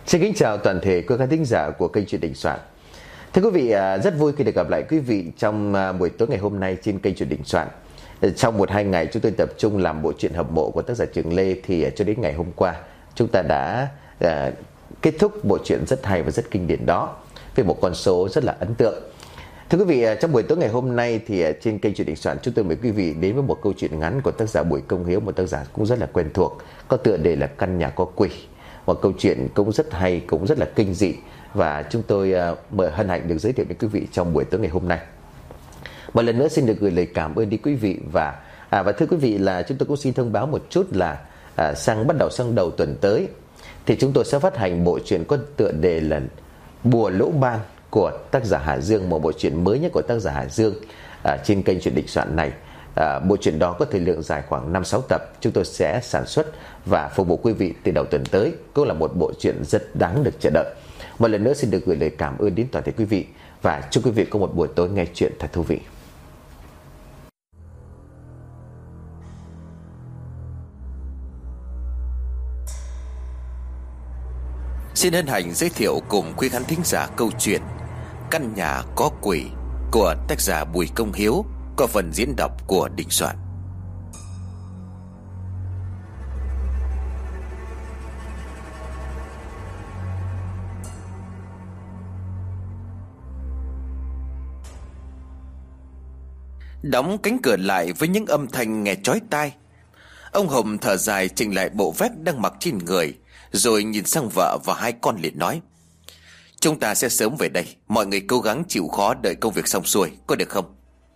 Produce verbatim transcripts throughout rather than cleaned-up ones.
Xin kính chào toàn thể quý khán thính giả của kênh Chuyện Đình Soạn. Thưa quý vị, rất vui khi được gặp lại quý vị trong buổi tối ngày hôm nay trên kênh Chuyện Đình Soạn. Trong một hai ngày chúng tôi tập trung làm bộ truyện Hợp Mộ của tác giả Trường Lê, thì cho đến ngày hôm qua chúng ta đã uh, kết thúc bộ truyện rất hay và rất kinh điển đó với một con số rất là ấn tượng. Thưa quý vị, trong buổi tối ngày hôm nay thì trên kênh Chuyện Đình Soạn chúng tôi mời quý vị đến với một câu chuyện ngắn của tác giả Bùi Công Hiếu, một tác giả cũng rất là quen thuộc, có tựa đề là Căn Nhà Có Quỷ. Một câu chuyện cũng rất hay, cũng rất là kinh dị, và chúng tôi uh, mời hân hạnh được giới thiệu đến quý vị trong buổi tối ngày hôm nay. Một lần nữa xin được gửi lời cảm ơn đến quý vị, và à, và thưa quý vị là chúng tôi cũng xin thông báo một chút là à, sang bắt đầu sang đầu tuần tới thì chúng tôi sẽ phát hành bộ truyện có tựa đề là Bùa Lỗ Ban của tác giả Hà Dương, một bộ truyện mới nhất của tác giả Hà Dương à, trên kênh Chuyện Đình Soạn này. À, bộ truyện đó có thời lượng dài khoảng năm sáu tập, chúng tôi sẽ sản xuất và phục vụ quý vị từ đầu tuần tới. Cũng là một bộ truyện rất đáng được chờ đợi. Một lần nữa xin được gửi lời cảm ơn đến toàn thể quý vị, và chúc quý vị có một buổi tối nghe chuyện thật thú vị. Xin hân hạnh giới thiệu cùng quý khán thính giả câu chuyện Căn Nhà Có Quỷ của tác giả Bùi Công Hiếu, có phần diễn đọc của Đình Soạn. Đóng cánh cửa lại với những âm thanh nghe chói tai, ông Hồng thở dài chỉnh lại bộ vest đang mặc trên người, rồi nhìn sang vợ và hai con liền nói: "Chúng ta sẽ sớm về đây, mọi người cố gắng chịu khó đợi công việc xong xuôi, có được không?"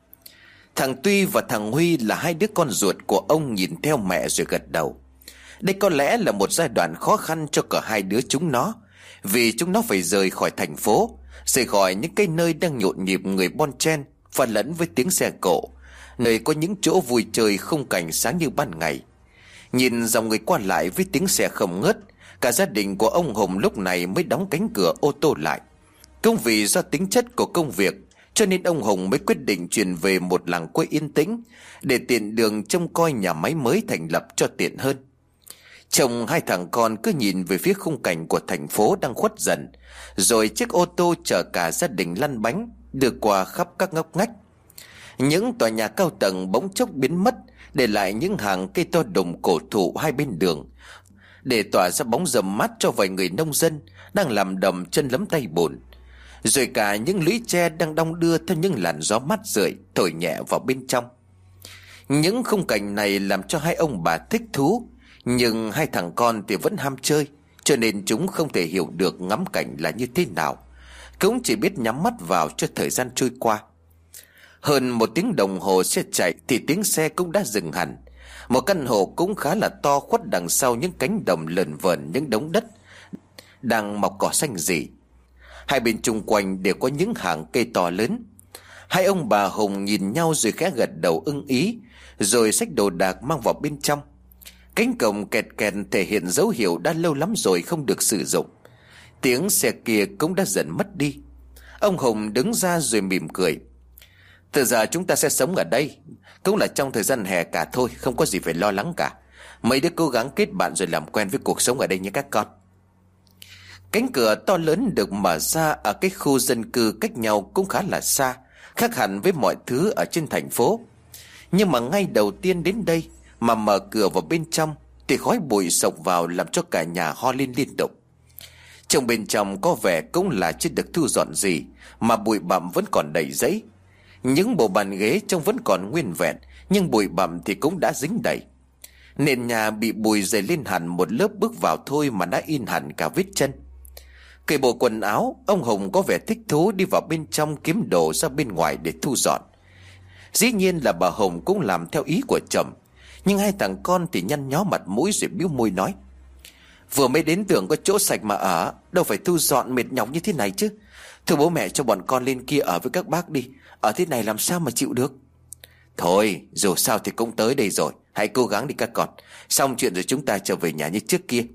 Thằng Tuy và thằng Huy là hai đứa con ruột của ông nhìn theo mẹ rồi gật đầu. Đây có lẽ là một giai đoạn khó khăn cho cả hai đứa chúng nó, vì chúng nó phải rời khỏi thành phố, rời khỏi những cái nơi đang nhộn nhịp người bon chen pha lẫn với tiếng xe cộ, nơi có những chỗ vui chơi khung cảnh sáng như ban ngày. Nhìn dòng người qua lại với tiếng xe không ngớt, cả gia đình của ông Hùng lúc này mới đóng cánh cửa ô tô lại. Cũng vì do tính chất của công việc, cho nên ông Hùng mới quyết định chuyển về một làng quê yên tĩnh, để tiện đường trông coi nhà máy mới thành lập cho tiện hơn. Chồng hai thằng con cứ nhìn về phía khung cảnh của thành phố đang khuất dần, rồi chiếc ô tô chở cả gia đình lăn bánh đưa qua khắp các ngóc ngách. Những tòa nhà cao tầng bỗng chốc biến mất, để lại những hàng cây to đùng cổ thụ hai bên đường, để tỏa ra bóng râm mát cho vài người nông dân đang làm đầm chân lấm tay bùn. Rồi cả những lũy tre đang đong đưa theo những làn gió mát rượi thổi nhẹ vào bên trong. Những khung cảnh này làm cho hai ông bà thích thú, nhưng hai thằng con thì vẫn ham chơi, cho nên chúng không thể hiểu được ngắm cảnh là như thế nào, cũng chỉ biết nhắm mắt vào cho thời gian trôi qua. Hơn một tiếng đồng hồ xe chạy thì tiếng xe cũng đã dừng hẳn. Một căn hộ cũng khá là to khuất đằng sau những cánh đồng lởn vởn những đống đất đang mọc cỏ xanh rì. Hai bên chung quanh đều có những hàng cây to lớn. Hai ông bà Hùng nhìn nhau rồi khẽ gật đầu ưng ý, rồi xách đồ đạc mang vào bên trong. Cánh cổng kẹt kẹt thể hiện dấu hiệu đã lâu lắm rồi không được sử dụng. Tiếng xe kia cũng đã dần mất đi. Ông Hùng đứng ra rồi mỉm cười: "Từ giờ chúng ta sẽ sống ở đây, cũng là trong thời gian hè cả thôi, không có gì phải lo lắng cả. Mấy đứa cố gắng kết bạn rồi làm quen với cuộc sống ở đây nhé các con." Cánh cửa to lớn được mở ra ở cái khu dân cư cách nhau cũng khá là xa, khác hẳn với mọi thứ ở trên thành phố. Nhưng mà ngay đầu tiên đến đây mà mở cửa vào bên trong thì khói bụi sộc vào làm cho cả nhà ho lên liên tục. Trong bên trong có vẻ cũng là chưa được thu dọn gì, mà bụi bặm vẫn còn đầy giấy. Những bộ bàn ghế trông vẫn còn nguyên vẹn, nhưng bụi bặm thì cũng đã dính đầy. Nền nhà bị bụi dày lên hẳn một lớp, bước vào thôi mà đã in hẳn cả vết chân. Cởi bộ quần áo, ông Hùng có vẻ thích thú đi vào bên trong kiếm đồ ra bên ngoài để thu dọn. Dĩ nhiên là bà Hồng cũng làm theo ý của chồng, nhưng hai thằng con thì nhăn nhó mặt mũi rồi bĩu môi nói: "Vừa mới đến tưởng có chỗ sạch mà ở, đâu phải thu dọn mệt nhọc như thế này chứ. Thưa bố mẹ cho bọn con lên kia ở với các bác đi, ở thế này làm sao mà chịu được." "Thôi dù sao thì cũng tới đây rồi, hãy cố gắng đi các con, xong chuyện rồi chúng ta trở về nhà như trước kia."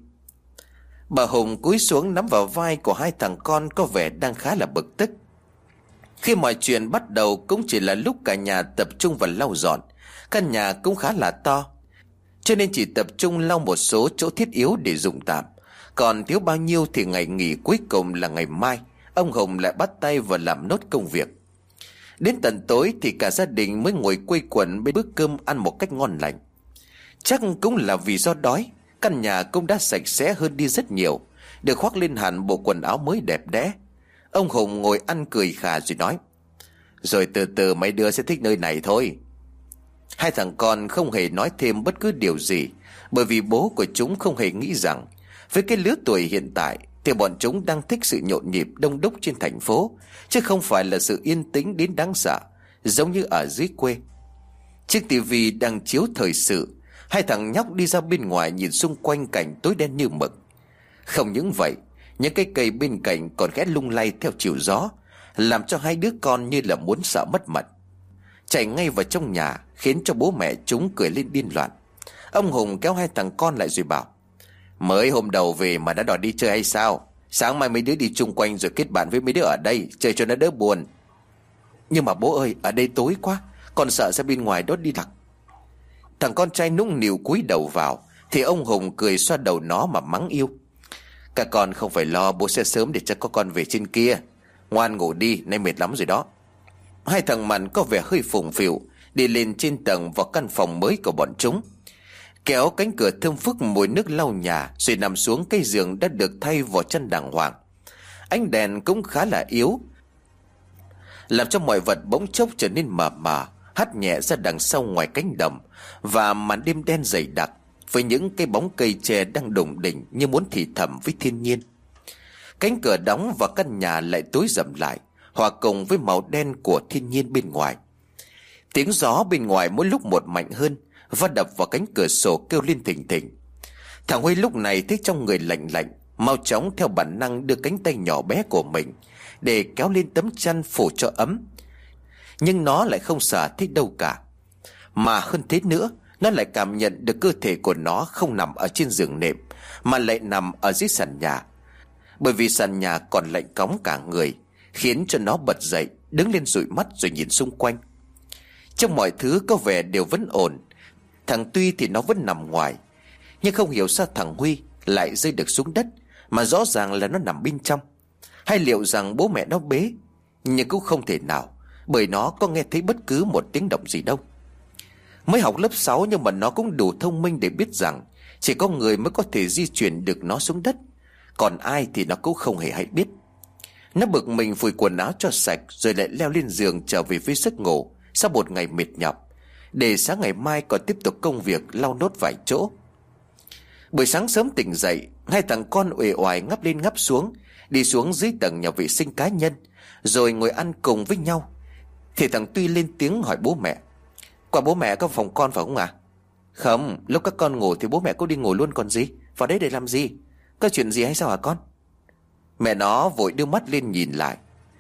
Bà Hùng cúi xuống nắm vào vai của hai thằng con, có vẻ đang khá là bực tức. Khi mọi chuyện bắt đầu cũng chỉ là lúc cả nhà tập trung vào lau dọn. Căn nhà cũng khá là to, cho nên chỉ tập trung lau một số chỗ thiết yếu để dùng tạm, Còn thiếu bao nhiêu thì ngày nghỉ cuối cùng là ngày mai, ông Hùng lại bắt tay vào làm nốt công việc. Đến tận tối thì cả gia đình mới ngồi quây quần bên bữa cơm ăn một cách ngon lành. Chắc cũng là vì do đói, căn nhà cũng đã sạch sẽ hơn đi rất nhiều, được khoác lên hẳn bộ quần áo mới đẹp đẽ. Ông Hùng ngồi ăn cười khà rồi nói: Rồi từ từ mấy đứa sẽ thích nơi này thôi. Hai thằng con không hề nói thêm bất cứ điều gì, bởi vì bố của chúng không hề nghĩ rằng với cái lứa tuổi hiện tại thì bọn chúng đang thích sự nhộn nhịp đông đúc trên thành phố, chứ không phải là sự yên tĩnh đến đáng sợ giống như ở dưới quê. Chiếc tivi đang chiếu thời sự, hai thằng nhóc đi ra bên ngoài nhìn xung quanh cảnh tối đen như mực. Không những vậy, những cái cây bên cạnh còn khẽ lung lay theo chiều gió, làm cho hai đứa con như là muốn sợ mất mật, chạy ngay vào trong nhà, khiến cho bố mẹ chúng cười lên điên loạn. Ông Hùng kéo hai thằng con lại rồi bảo: Mới hôm đầu về mà đã đòi đi chơi hay sao? Sáng mai mấy đứa đi chung quanh rồi kết bạn với mấy đứa ở đây, chơi cho nó đỡ buồn. Nhưng mà bố ơi, ở đây tối quá, con sợ ra bên ngoài đó đi lạc. Thằng con trai nũng nịu cúi đầu vào, thì ông Hùng cười xoa đầu nó mà mắng yêu: Các con không phải lo, bố sẽ sớm để cho các con về trên kia. Ngoan ngủ đi, nay mệt lắm rồi đó. Hai thằng Mặn có vẻ hơi phụng phịu đi lên trên tầng vào căn phòng mới của bọn chúng, kéo cánh cửa thơm phức mùi nước lau nhà, rồi nằm xuống cái giường đã được thay vỏ chăn đàng hoàng. Ánh đèn cũng khá là yếu, làm cho mọi vật bỗng chốc trở nên mờ mờ, hắt nhẹ ra đằng sau ngoài cánh đồng và màn đêm đen dày đặc, với những cái bóng cây tre đang đùng đỉnh như muốn thì thầm với thiên nhiên. Cánh cửa đóng và căn nhà lại tối rầm lại, hòa cùng với màu đen của thiên nhiên bên ngoài. Tiếng gió bên ngoài mỗi lúc một mạnh hơn, va đập vào cánh cửa sổ kêu lên thình thình. Thằng Huy lúc này thấy trong người lạnh lạnh, mau chóng theo bản năng đưa cánh tay nhỏ bé của mình để kéo lên tấm chăn phủ cho ấm. Nhưng nó lại không sợ thích đâu cả, mà hơn thế nữa, nó lại cảm nhận được cơ thể của nó không nằm ở trên giường nệm, mà lại nằm ở dưới sàn nhà. Bởi vì sàn nhà còn lạnh cóng cả người, khiến cho nó bật dậy, đứng lên dụi mắt rồi nhìn xung quanh. Trong mọi thứ có vẻ đều vẫn ổn. Thằng Tuy thì nó vẫn nằm ngoài, nhưng không hiểu sao thằng Huy lại rơi được xuống đất, mà rõ ràng là nó nằm bên trong. Hay liệu rằng bố mẹ nó bế? Nhưng cũng không thể nào, bởi nó có nghe thấy bất cứ một tiếng động gì đâu. Mới học lớp sáu nhưng mà nó cũng đủ thông minh để biết rằng chỉ có người mới có thể di chuyển được nó xuống đất, còn ai thì nó cũng không hề hay biết. Nó bực mình phủi quần áo cho sạch, rồi lại leo lên giường trở về với giấc ngủ sau một ngày mệt nhọc, để sáng ngày mai còn tiếp tục công việc lau nốt vài chỗ. Buổi sáng sớm tỉnh dậy, hai thằng con uể oải ngáp lên ngáp xuống, đi xuống dưới tầng nhà vệ sinh cá nhân, rồi ngồi ăn cùng với nhau. Thì thằng Tuy lên tiếng hỏi bố mẹ: Qua bố mẹ có phòng con phải không ạ? À? Không, lúc các con ngủ thì bố mẹ cũng đi ngủ luôn còn gì. Vào đấy để làm gì? Có chuyện gì hay sao hả con? Mẹ nó vội đưa mắt lên nhìn lại.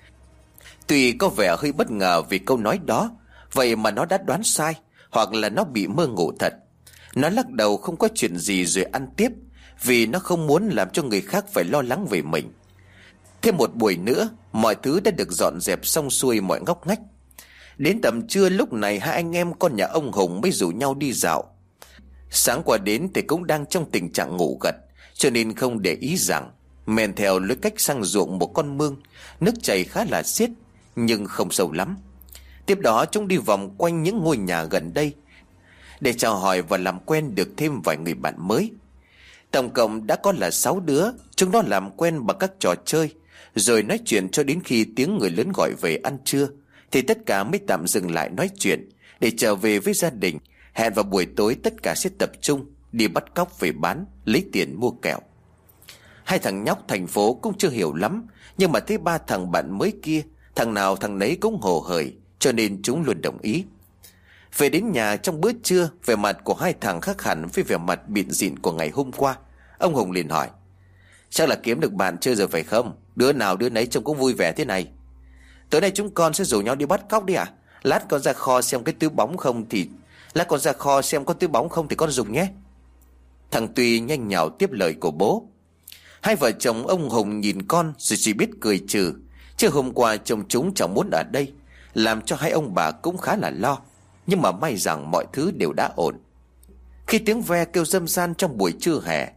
Tuy có vẻ hơi bất ngờ vì câu nói đó, vậy mà nó đã đoán sai, hoặc là nó bị mơ ngủ thật. Nó lắc đầu không có chuyện gì rồi ăn tiếp, vì nó không muốn làm cho người khác phải lo lắng về mình. Thêm một buổi nữa, mọi thứ đã được dọn dẹp xong xuôi mọi ngóc ngách. Đến tầm trưa lúc này hai anh em con nhà ông Hùng mới rủ nhau đi dạo. Sáng qua đến thì cũng đang trong tình trạng ngủ gật, cho nên không để ý rằng men theo lối cách sang ruộng một con mương, nước chảy khá là xiết nhưng không sâu lắm. Tiếp đó chúng đi vòng quanh những ngôi nhà gần đây để chào hỏi và làm quen được thêm vài người bạn mới. Tổng cộng đã có là sáu đứa. Chúng nó làm quen bằng các trò chơi, rồi nói chuyện cho đến khi tiếng người lớn gọi về ăn trưa, thì tất cả mới tạm dừng lại nói chuyện để trở về với gia đình. Hẹn vào buổi tối tất cả sẽ tập trung đi bắt cóc về bán, lấy tiền mua kẹo. Hai thằng nhóc thành phố cũng chưa hiểu lắm, nhưng mà thấy ba thằng bạn mới kia, thằng nào thằng nấy cũng hồ hởi, cho nên chúng luôn đồng ý. Về đến nhà trong bữa trưa, vẻ mặt của hai thằng khác hẳn với vẻ mặt bịn dịn của ngày hôm qua. Ông Hùng liền hỏi: Chắc là kiếm được bạn chơi rồi phải không? Đứa nào đứa nấy trông cũng vui vẻ thế này. Tối nay chúng con sẽ rủ nhau đi bắt cóc đi à? Lát con ra kho xem cái túi bóng không thì Lát con ra kho xem có túi bóng không thì con dùng nhé. Thằng Tuy nhanh nhảu tiếp lời của bố. Hai vợ chồng ông Hùng nhìn con rồi chỉ biết cười trừ, chứ hôm qua chồng chúng chẳng muốn ở đây, làm cho hai ông bà cũng khá là lo. Nhưng mà may rằng mọi thứ đều đã ổn. Khi tiếng ve kêu râm ran trong buổi trưa hè,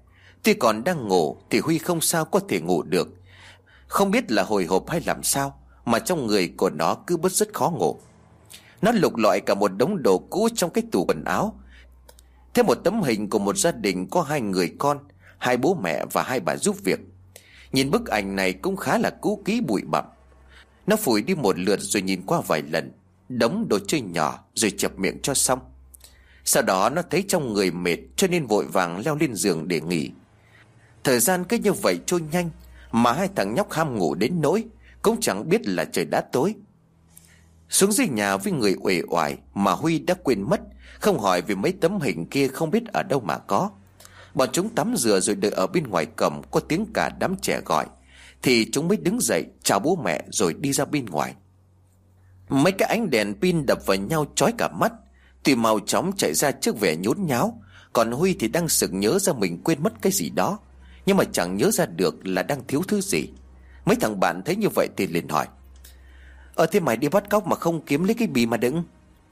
Tuy còn đang ngủ thì Huy không sao có thể ngủ được. Không biết là hồi hộp hay làm sao mà trong người của nó cứ bứt rứt khó ngủ. Nó lục lọi cả một đống đồ cũ trong cái tủ quần áo, thêm một tấm hình của một gia đình có hai người con, hai bố mẹ và hai bà giúp việc. Nhìn bức ảnh này cũng khá là cũ kỹ bụi bặm. Nó phủi đi một lượt rồi nhìn qua vài lần đống đồ chơi nhỏ rồi chập miệng cho xong. Sau đó nó thấy trong người mệt cho nên vội vàng leo lên giường để nghỉ. Thời gian cứ như vậy trôi nhanh, mà hai thằng nhóc ham ngủ đến nỗi cũng chẳng biết là trời đã tối. Xuống dưới nhà với người uể oải mà Huy đã quên mất, không hỏi về mấy tấm hình kia không biết ở đâu mà có. Bọn chúng tắm rửa rồi đợi ở bên ngoài cổng có tiếng cả đám trẻ gọi, thì chúng mới đứng dậy chào bố mẹ rồi đi ra bên ngoài. Mấy cái ánh đèn pin đập vào nhau chói cả mắt. Tuy mau chóng chạy ra trước vẻ nhốn nháo, còn Huy thì đang sực nhớ ra mình quên mất cái gì đó, nhưng mà chẳng nhớ ra được là đang thiếu thứ gì. Mấy thằng bạn thấy như vậy thì liền hỏi: Ờ thế mày đi bắt cóc mà không kiếm lấy cái bì mà đựng?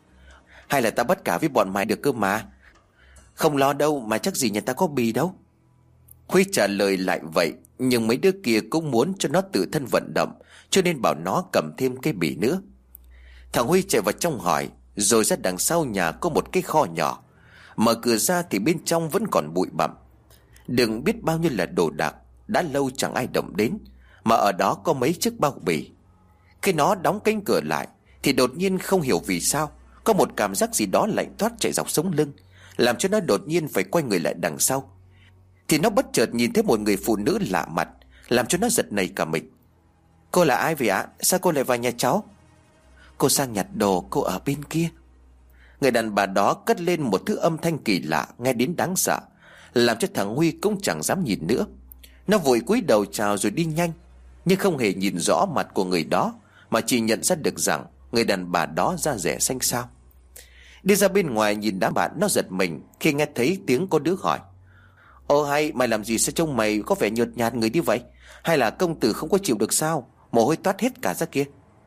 Hay là tao bắt cả với bọn mày được cơ mà? Không lo đâu, mà chắc gì nhà ta có bì đâu. Huy trả lời lại vậy, nhưng mấy đứa kia cũng muốn cho nó tự thân vận động, cho nên bảo nó cầm thêm cái bì nữa. Thằng Huy chạy vào trong hỏi, rồi ra đằng sau nhà có một cái kho nhỏ. Mở cửa ra thì bên trong vẫn còn bụi bặm, đừng biết bao nhiêu là đồ đạc đã lâu chẳng ai động đến, mà ở đó có mấy chiếc bao bì. Khi nó đóng cánh cửa lại thì đột nhiên không hiểu vì sao có một cảm giác gì đó lạnh toát chạy dọc sống lưng, làm cho nó đột nhiên phải quay người lại đằng sau. Thì nó bất chợt nhìn thấy một người phụ nữ lạ mặt, làm cho nó giật nảy cả mình. Cô là ai vậy ạ? Sao cô lại vào nhà cháu? Cô sang nhặt đồ, cô ở bên kia. Người đàn bà đó cất lên một thứ âm thanh kỳ lạ nghe đến đáng sợ, làm cho thằng Huy cũng chẳng dám nhìn nữa. Nó vội cúi đầu chào rồi đi nhanh, nhưng không hề nhìn rõ mặt của người đó, mà chỉ nhận ra được rằng người đàn bà đó da rẻ xanh xao. Đi ra bên ngoài nhìn đám bạn, nó giật mình khi nghe thấy tiếng có đứa hỏi: Ô hay, mày làm gì sao trông mày có vẻ nhợt nhạt người như vậy? Hay là công tử không có chịu được sao? Mồ hôi toát hết cả ra kia.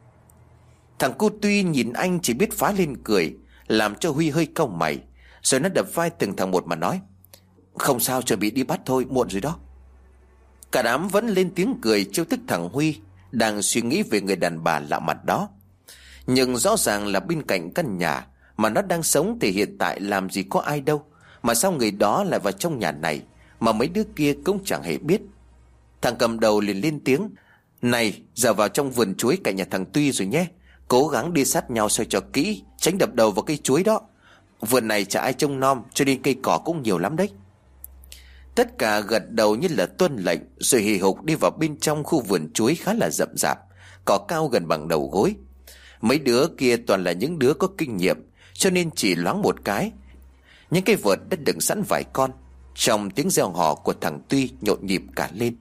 Thằng cu Tuy nhìn anh chỉ biết phá lên cười, làm cho Huy hơi cau mày, rồi nó đập vai từng thằng một mà nói: Không sao, chuẩn bị đi bắt thôi, muộn rồi đó. Cả đám vẫn lên tiếng cười trêu tức thằng Huy đang suy nghĩ về người đàn bà lạ mặt đó. Nhưng rõ ràng là bên cạnh căn nhà mà nó đang sống thì hiện tại làm gì có ai đâu, mà sao người đó lại vào trong nhà này mà mấy đứa kia cũng chẳng hề biết. Thằng cầm đầu liền lên tiếng: Này, giờ vào trong vườn chuối cạnh nhà thằng Tuy rồi nhé. Cố gắng đi sát nhau soi cho kỹ, tránh đập đầu vào cây chuối đó. Vườn này chả ai trông nom, cho nên cây cỏ cũng nhiều lắm đấy. Tất cả gật đầu như là tuân lệnh, rồi hì hục đi vào bên trong khu vườn chuối khá là rậm rạp, cỏ cao gần bằng đầu gối. Mấy đứa kia toàn là những đứa có kinh nghiệm, cho nên chỉ loáng một cái, những cây vợt đã đựng sẵn vài con. Trong tiếng reo hò của thằng Tuy nhộn nhịp cả lên.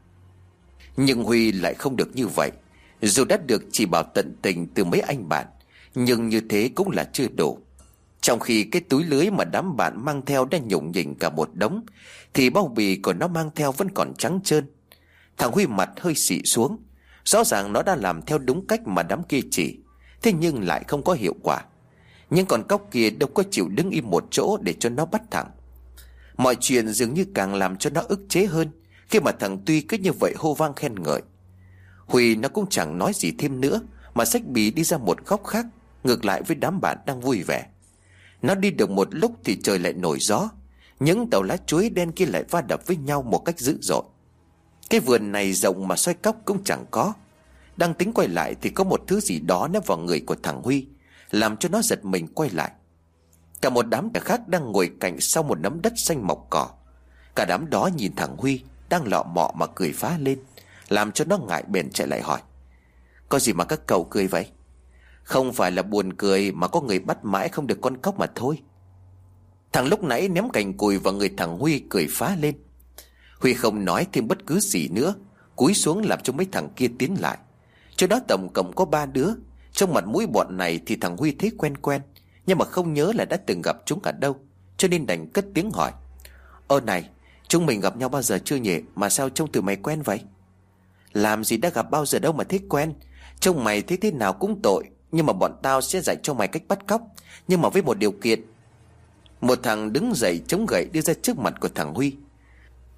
Nhưng Huy lại không được như vậy. Dù đã được chỉ bảo tận tình từ mấy anh bạn, nhưng như thế cũng là chưa đủ. Trong khi cái túi lưới mà đám bạn mang theo đã nhủng nhỉnh cả một đống, thì bao bì của nó mang theo vẫn còn trắng trơn. Thằng Huy mặt hơi xị xuống. Rõ ràng nó đã làm theo đúng cách mà đám kia chỉ, thế nhưng lại không có hiệu quả. Nhưng con cóc kia đâu có chịu đứng im một chỗ để cho nó bắt thẳng. Mọi chuyện dường như càng làm cho nó ức chế hơn, khi mà thằng Tuy cứ như vậy hô vang khen ngợi. Huy nó cũng chẳng nói gì thêm nữa, mà xách bì đi ra một góc khác, ngược lại với đám bạn đang vui vẻ. Nó đi được một lúc thì trời lại nổi gió. Những tàu lá chuối đen kia lại va đập với nhau một cách dữ dội. Cái vườn này rộng mà xoay cóc cũng chẳng có. Đang tính quay lại thì có một thứ gì đó ném vào người của thằng Huy, làm cho nó giật mình quay lại. Cả một đám trẻ khác đang ngồi cạnh sau một nấm đất xanh mọc cỏ. Cả đám đó nhìn thằng Huy đang lọ mọ mà cười phá lên, làm cho nó ngại bèn chạy lại hỏi: Có gì mà các cậu cười vậy? Không phải là buồn cười, mà có người bắt mãi không được con cóc mà thôi. Thằng lúc nãy ném cành cùi vào người thằng Huy cười phá lên. Huy không nói thêm bất cứ gì nữa, cúi xuống làm cho mấy thằng kia tiến lại. Chỗ đó tổng cộng có ba đứa. Trong mặt mũi bọn này thì thằng Huy thấy quen quen, nhưng mà không nhớ là đã từng gặp chúng ở đâu, cho nên đành cất tiếng hỏi: Ơ này, chúng mình gặp nhau bao giờ chưa nhỉ? Mà sao trông tụi mày quen vậy? Làm gì đã gặp bao giờ đâu mà thấy quen. Trông mày thấy thế nào cũng tội, nhưng mà bọn tao sẽ dạy cho mày cách bắt cóc, nhưng mà với một điều kiện. Một thằng đứng dậy chống gậy đưa ra trước mặt của thằng Huy.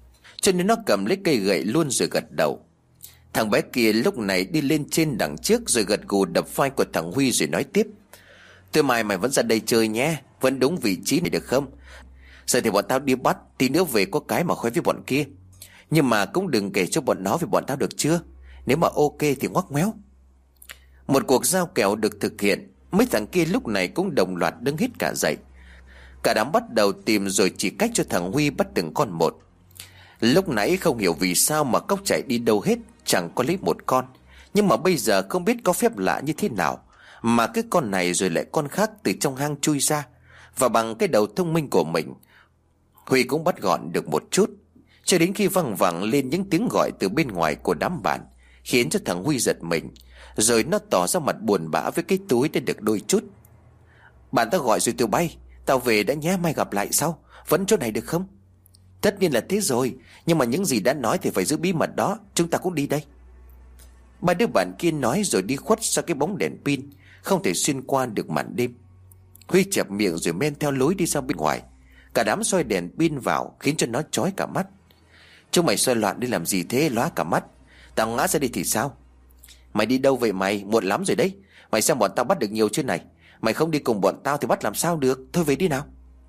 cho nên nó cầm lấy cây gậy luôn rồi gật đầu. Thằng bé kia lúc này đi lên trên đằng trước rồi gật gù đập vai của thằng Huy rồi nói tiếp: Tối mai mày vẫn ra đây chơi nhé, vẫn đúng vị trí này được không? Giờ thì bọn tao đi bắt, tí nữa về có cái mà khoe với bọn kia. Nhưng mà cũng đừng kể cho bọn nó về bọn tao được chưa? Nếu mà ok thì ngoắc ngoéo. Một cuộc giao kèo được thực hiện. Mấy thằng kia lúc này cũng đồng loạt đứng hết cả dậy. Cả đám bắt đầu tìm rồi chỉ cách cho thằng Huy bắt từng con một. Lúc nãy không hiểu vì sao mà cóc chạy đi đâu hết, chẳng có lấy một con. Nhưng mà bây giờ không biết có phép lạ như thế nào mà cái con này rồi lại con khác từ trong hang chui ra. Và bằng cái đầu thông minh của mình, Huy cũng bắt gọn được một chút. Cho đến khi văng vẳng lên những tiếng gọi từ bên ngoài của đám bạn, khiến cho thằng Huy giật mình. Rồi nó tỏ ra mặt buồn bã với cái túi đã được đôi chút. Bạn tao gọi rồi tụi bay, tao về đã nhé, mai gặp lại sau. Vẫn chỗ này được không? Tất nhiên là thế rồi, nhưng mà những gì đã nói thì phải giữ bí mật đó. Chúng ta cũng đi đây. Ba đứa bạn kia nói rồi đi khuất sau cái bóng đèn pin, không thể xuyên qua được màn đêm. Huy chẹp miệng rồi men theo lối đi ra bên ngoài. Cả đám soi đèn pin vào khiến cho nó chói cả mắt. Chúng mày soi loạn đi làm gì thế, lóa cả mắt. Tao ngã ra đi thì sao? Mày đi đâu vậy mày? Muộn lắm rồi đấy. Mày xem bọn tao bắt được nhiều chưa này. Mày không đi cùng bọn tao thì bắt làm sao được. Thôi về đi nào.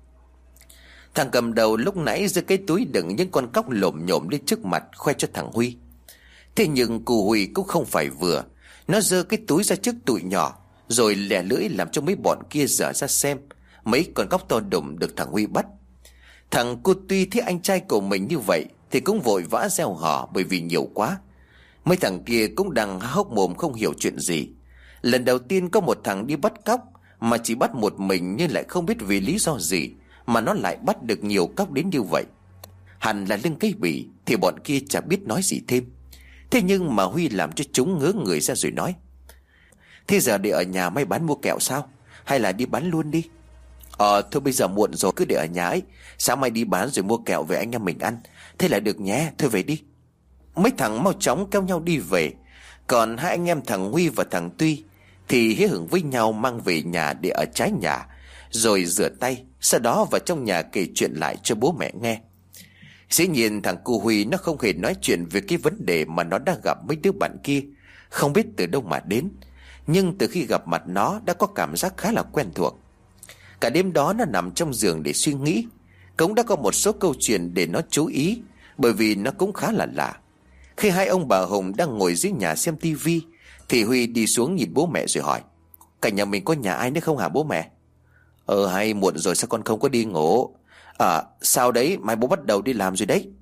Thằng cầm đầu lúc nãy giơ cái túi đựng những con cóc lồm nhổm lên trước mặt khoe cho thằng Huy. Thế nhưng cụ Huy cũng không phải vừa. Nó giơ cái túi ra trước tụi nhỏ, rồi lẻ lưỡi làm cho mấy bọn kia dở ra xem mấy con cóc to đùng được thằng Huy bắt. Thằng cô tuy thấy anh trai của mình như vậy thì cũng vội vã reo hò, bởi vì nhiều quá. Mấy thằng kia cũng đang há hốc mồm không hiểu chuyện gì. Lần đầu tiên có một thằng đi bắt cóc, mà chỉ bắt một mình, nhưng lại không biết vì lý do gì mà nó lại bắt được nhiều cóc đến như vậy. Hẳn là lưng cây bỉ, thì bọn kia chả biết nói gì thêm. Thế nhưng mà Huy làm cho chúng ngớ người ra rồi nói: Thế giờ để ở nhà may bán mua kẹo sao? Hay là đi bán luôn đi? Ờ thôi bây giờ muộn rồi, cứ để ở nhà ấy. Sáng mai đi bán rồi mua kẹo về anh em mình ăn. Thế là được nhé, thôi về đi. Mấy thằng mau chóng kéo nhau đi về. Còn hai anh em thằng Huy và thằng Tuy thì hí hửng với nhau mang về nhà để ở trái nhà, rồi rửa tay, sau đó vào trong nhà kể chuyện lại cho bố mẹ nghe. Dĩ nhiên thằng cu Huy nó không hề nói chuyện về cái vấn đề mà nó đã gặp mấy đứa bạn kia, không biết từ đâu mà đến. Nhưng từ khi gặp mặt nó đã có cảm giác khá là quen thuộc. Cả đêm đó nó nằm trong giường để suy nghĩ. Cũng đã có một số câu chuyện để nó chú ý, bởi vì nó cũng khá là lạ. Khi hai ông bà Hùng đang ngồi dưới nhà xem tivi, thì Huy đi xuống nhìn bố mẹ rồi hỏi: Cả nhà mình có nhà ai nữa không hả bố mẹ? Ờ hay, muộn rồi sao con không có đi ngủ? À sao đấy, mai bố bắt đầu đi làm rồi đấy.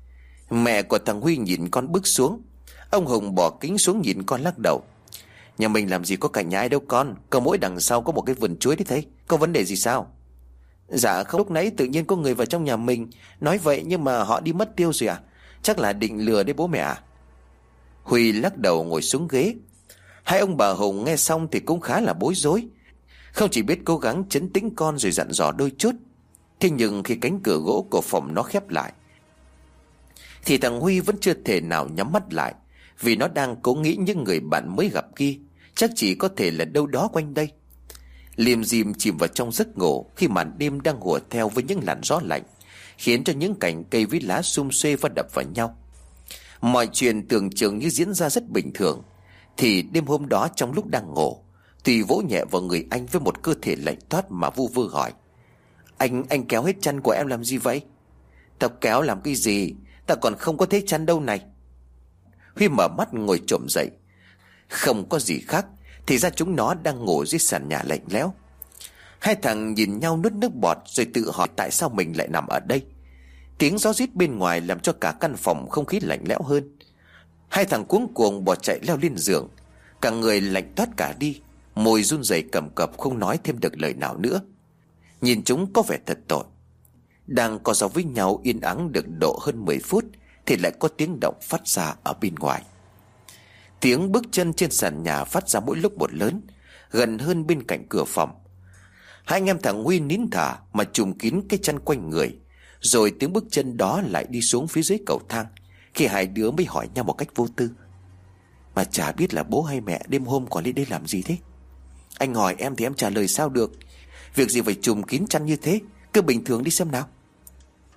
Mẹ của thằng Huy nhìn con bước xuống. Ông Hùng bỏ kính xuống nhìn con lắc đầu: Nhà mình làm gì có cả nhà ai đâu con. Có mỗi đằng sau có một cái vườn chuối đấy thấy. Có vấn đề gì sao? Dạ không, lúc nãy tự nhiên có người vào trong nhà mình nói vậy, nhưng mà họ đi mất tiêu rồi à? Chắc là định lừa đấy bố mẹ à? Huy lắc đầu ngồi xuống ghế. Hai ông bà Hùng nghe xong thì cũng khá là bối rối, không chỉ biết cố gắng trấn tĩnh con rồi dặn dò đôi chút. Thế nhưng khi cánh cửa gỗ của phòng nó khép lại, thì thằng Huy vẫn chưa thể nào nhắm mắt lại, vì nó đang cố nghĩ những người bạn mới gặp kia chắc chỉ có thể là đâu đó quanh đây. Liêm diêm chìm vào trong giấc ngủ khi màn đêm đang hùa theo với những làn gió lạnh, khiến cho những cành cây với lá sum xuê va đập vào nhau. Mọi chuyện tưởng chừng như diễn ra rất bình thường, thì đêm hôm đó trong lúc đang ngủ, Tùy vỗ nhẹ vào người anh với một cơ thể lạnh toát mà vu vơ hỏi: Anh, anh kéo hết chăn của em làm gì vậy? Tao kéo làm cái gì? Tao còn không có thấy chăn đâu này. Huy mở mắt ngồi chồm dậy. Không có gì khác, thì ra chúng nó đang ngủ dưới sàn nhà lạnh lẽo. Hai thằng nhìn nhau nuốt nước bọt rồi tự hỏi tại sao mình lại nằm ở đây. Tiếng gió rít bên ngoài làm cho cả căn phòng không khí lạnh lẽo hơn. Hai thằng cuống cuồng bỏ chạy leo lên giường, cả người lạnh toát cả đi, môi run rẩy cầm cập không nói thêm được lời nào nữa. Nhìn chúng có vẻ thật tội. Đang co gió với nhau yên ắng được độ hơn mười phút thì lại có tiếng động phát ra ở bên ngoài. Tiếng bước chân trên sàn nhà phát ra mỗi lúc một lớn, gần hơn bên cạnh cửa phòng. Hai anh em thằng Huy nín thở mà trùm kín cái chăn quanh người. Rồi tiếng bước chân đó lại đi xuống phía dưới cầu thang, khi hai đứa mới hỏi nhau một cách vô tư: Mà chả biết là bố hay mẹ đêm hôm còn lên đây làm gì thế? Anh hỏi em thì em trả lời sao được? Việc gì phải trùm kín chăn như thế? Cứ bình thường đi xem nào.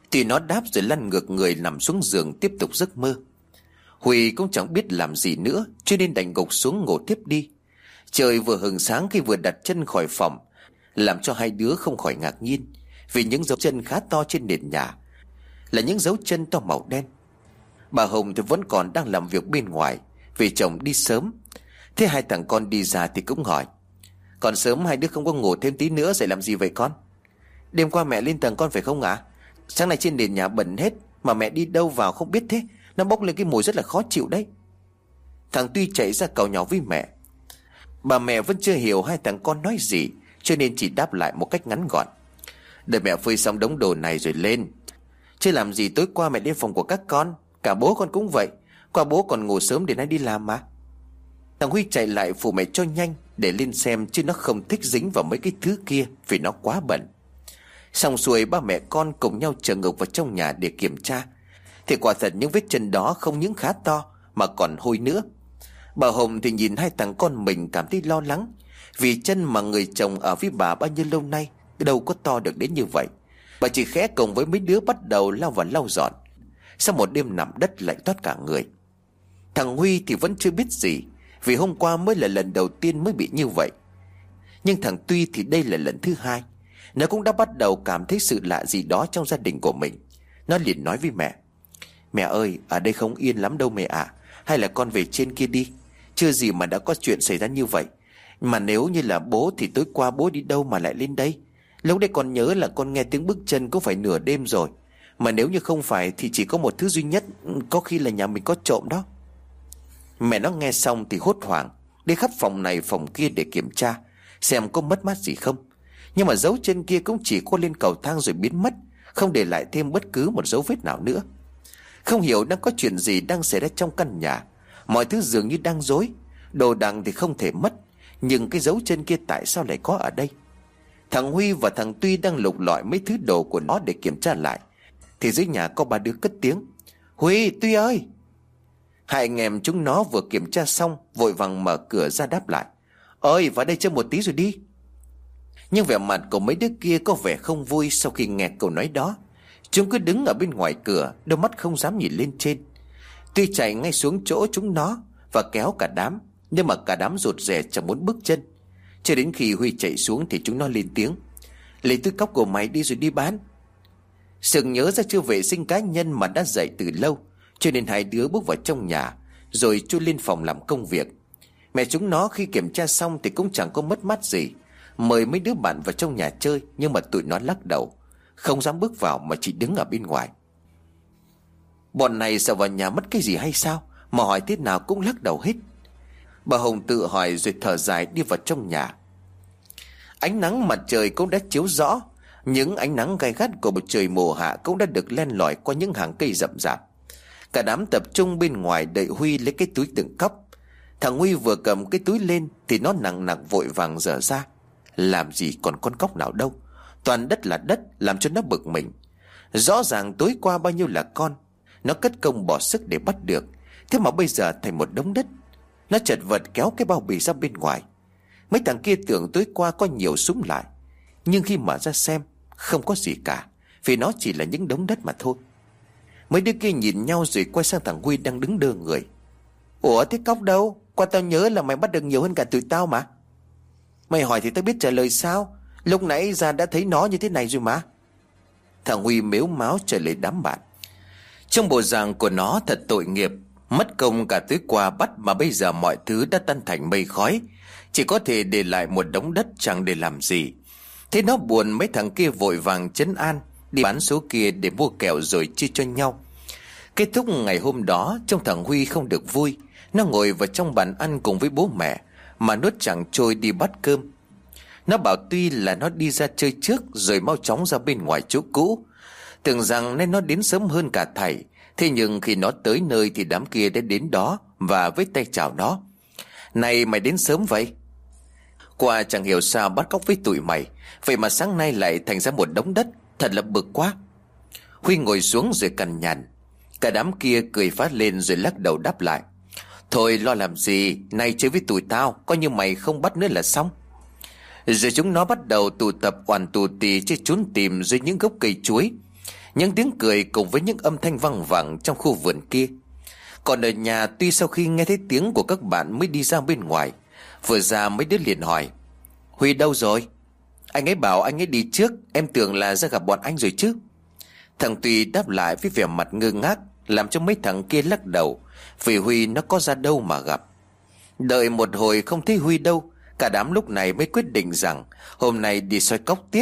Thì nó đáp rồi lăn ngược người nằm xuống giường tiếp tục giấc mơ. Huy cũng chẳng biết làm gì nữa, cho nên đành gục xuống ngủ tiếp đi. Trời vừa hừng sáng khi vừa đặt chân khỏi phòng, làm cho hai đứa không khỏi ngạc nhiên, vì những dấu chân khá to trên nền nhà là những dấu chân to màu đen. Bà Hồng thì vẫn còn đang làm việc bên ngoài, vì chồng đi sớm. Thế hai thằng con đi ra thì cũng hỏi: "Còn sớm hai đứa không có ngủ thêm tí nữa dậy làm gì vậy con? Đêm qua mẹ lên tầng con phải không ạ? À? Sáng nay trên nền nhà bẩn hết, mà mẹ đi đâu vào không biết thế. Nó bốc lên cái mùi rất là khó chịu đấy." Thằng Tuy chạy ra càu nhàu với mẹ. Bà mẹ vẫn chưa hiểu hai thằng con nói gì, cho nên chỉ đáp lại một cách ngắn gọn: "Đợi mẹ phơi xong đống đồ này rồi lên. Chứ làm gì tối qua mẹ đến phòng của các con. Cả bố con cũng vậy. Qua bố còn ngủ sớm để nay đi làm mà." Thằng Huy chạy lại phụ mẹ cho nhanh để lên xem, chứ nó không thích dính vào mấy cái thứ kia vì nó quá bẩn. Xong xuôi ba mẹ con cùng nhau trở ngược vào trong nhà để kiểm tra. Thì quả thật những vết chân đó không những khá to mà còn hôi nữa. Bà Hồng thì nhìn hai thằng con mình cảm thấy lo lắng, vì chân mà người chồng ở với bà bao nhiêu lâu nay đâu có to được đến như vậy. Bà chỉ khẽ cùng với mấy đứa bắt đầu lau và lau dọn. Sau một đêm nằm đất lạnh toát cả người. Thằng Huy thì vẫn chưa biết gì, vì hôm qua mới là lần đầu tiên mới bị như vậy. Nhưng thằng Tuy thì đây là lần thứ hai. Nó cũng đã bắt đầu cảm thấy sự lạ gì đó trong gia đình của mình. Nó liền nói với mẹ: "Mẹ ơi, ở đây không yên lắm đâu mẹ ạ. À. Hay là con về trên kia đi. Chưa gì mà đã có chuyện xảy ra như vậy. Mà nếu như là bố thì tối qua bố đi đâu mà lại lên đây? Lúc đấy con nhớ là con nghe tiếng bước chân cũng phải nửa đêm rồi. Mà nếu như không phải thì chỉ có một thứ duy nhất, có khi là nhà mình có trộm đó." Mẹ nó nghe xong thì hốt hoảng, đi khắp phòng này phòng kia để kiểm tra xem có mất mát gì không. Nhưng mà dấu chân kia cũng chỉ có lên cầu thang rồi biến mất, không để lại thêm bất cứ một dấu vết nào nữa. Không hiểu đang có chuyện gì đang xảy ra trong căn nhà. Mọi thứ dường như đang rối. Đồ đạc thì không thể mất, nhưng cái dấu chân kia tại sao lại có ở đây? Thằng Huy và thằng Tuy đang lục lọi mấy thứ đồ của nó để kiểm tra lại, thì dưới nhà có ba đứa cất tiếng: "Huy, Tuy ơi!" Hai anh em chúng nó vừa kiểm tra xong vội vàng mở cửa ra đáp lại: "Ơi, vào đây chơi một tí rồi đi." Nhưng vẻ mặt của mấy đứa kia có vẻ không vui sau khi nghe câu nói đó. Chúng cứ đứng ở bên ngoài cửa, đôi mắt không dám nhìn lên trên. Tuy chạy ngay xuống chỗ chúng nó và kéo cả đám, nhưng mà cả đám rụt rè chẳng muốn bước chân. Cho đến khi Huy chạy xuống thì chúng nó lên tiếng: "Lấy túi cóc của mày đi rồi đi bán." Sực nhớ ra chưa vệ sinh cá nhân mà đã dậy từ lâu, cho nên hai đứa bước vào trong nhà rồi chui lên phòng làm công việc. Mẹ chúng nó khi kiểm tra xong thì cũng chẳng có mất mát gì, mời mấy đứa bạn vào trong nhà chơi, nhưng mà tụi nó lắc đầu, không dám bước vào mà chỉ đứng ở bên ngoài. Bọn này sợ vào nhà mất cái gì hay sao mà hỏi thế nào cũng lắc đầu hết. Bà Hồng tự hỏi rồi thở dài đi vào trong nhà. Ánh nắng mặt trời cũng đã chiếu rõ. Những ánh nắng gay gắt của một trời mùa hạ cũng đã được len lỏi qua những hàng cây rậm rạp. Cả đám tập trung bên ngoài đợi Huy lấy cái túi đựng cóc. Thằng Huy vừa cầm cái túi lên thì nó nặng nặng vội vàng dở ra. Làm gì còn con cóc nào đâu, toàn đất là đất, làm cho nó bực mình. Rõ ràng tối qua bao nhiêu là con, nó cất công bỏ sức để bắt được, thế mà bây giờ thành một đống đất. Nó chật vật kéo cái bao bì ra bên ngoài. Mấy thằng kia tưởng tối qua có nhiều súng lại, nhưng khi mở ra xem không có gì cả, vì nó chỉ là những đống đất mà thôi. Mấy đứa kia nhìn nhau rồi quay sang thằng Huy đang đứng đơ người. "Ủa thế cóc đâu? Qua tao nhớ là mày bắt được nhiều hơn cả tụi tao mà." "Mày hỏi thì tao biết trả lời sao? Lúc nãy ra đã thấy nó như thế này rồi mà." Thằng Huy mếu máo trả lời đám bạn. Trong bộ dạng của nó thật tội nghiệp, mất công cả tối qua bắt mà bây giờ mọi thứ đã tan thành mây khói, chỉ có thể để lại một đống đất chẳng để làm gì. Thế nó buồn, mấy thằng kia vội vàng trấn an, đi bán số kia để mua kẹo rồi chia cho nhau. Kết thúc ngày hôm đó, trông thằng Huy không được vui. Nó ngồi vào trong bàn ăn cùng với bố mẹ mà nuốt chẳng trôi đi bắt cơm. Nó bảo Tuy là nó đi ra chơi trước rồi mau chóng ra bên ngoài chỗ cũ, tưởng rằng nên nó đến sớm hơn cả thầy. Thế nhưng khi nó tới nơi thì đám kia đã đến đó và với tay chào nó: "Này mày đến sớm vậy? Qua chẳng hiểu sao bắt cóc với tụi mày, vậy mà sáng nay lại thành ra một đống đất, thật là bực quá." Huy ngồi xuống rồi cằn nhằn. Cả đám kia cười phá lên rồi lắc đầu đáp lại: "Thôi lo làm gì, nay chơi với tụi tao, coi như mày không bắt nữa là xong." Rồi chúng nó bắt đầu tụ tập oằn tù tì chơi trốn tìm dưới những gốc cây chuối. những tiếng cười cùng với những âm thanh văng vẳng trong khu vườn kia. Còn ở nhà, tuy sau khi nghe thấy tiếng của các bạn mới đi ra bên ngoài. Vừa ra mấy đứa liền hỏi: Huy đâu rồi? Anh ấy bảo anh ấy đi trước, em tưởng là ra gặp bọn anh rồi chứ. Thằng Tuy đáp lại với vẻ mặt ngơ ngác, làm cho mấy thằng kia lắc đầu, vì Huy nó có ra đâu mà gặp. Đợi một hồi không thấy Huy đâu, cả đám lúc này mới quyết định rằng hôm nay đi soi cóc tiếp.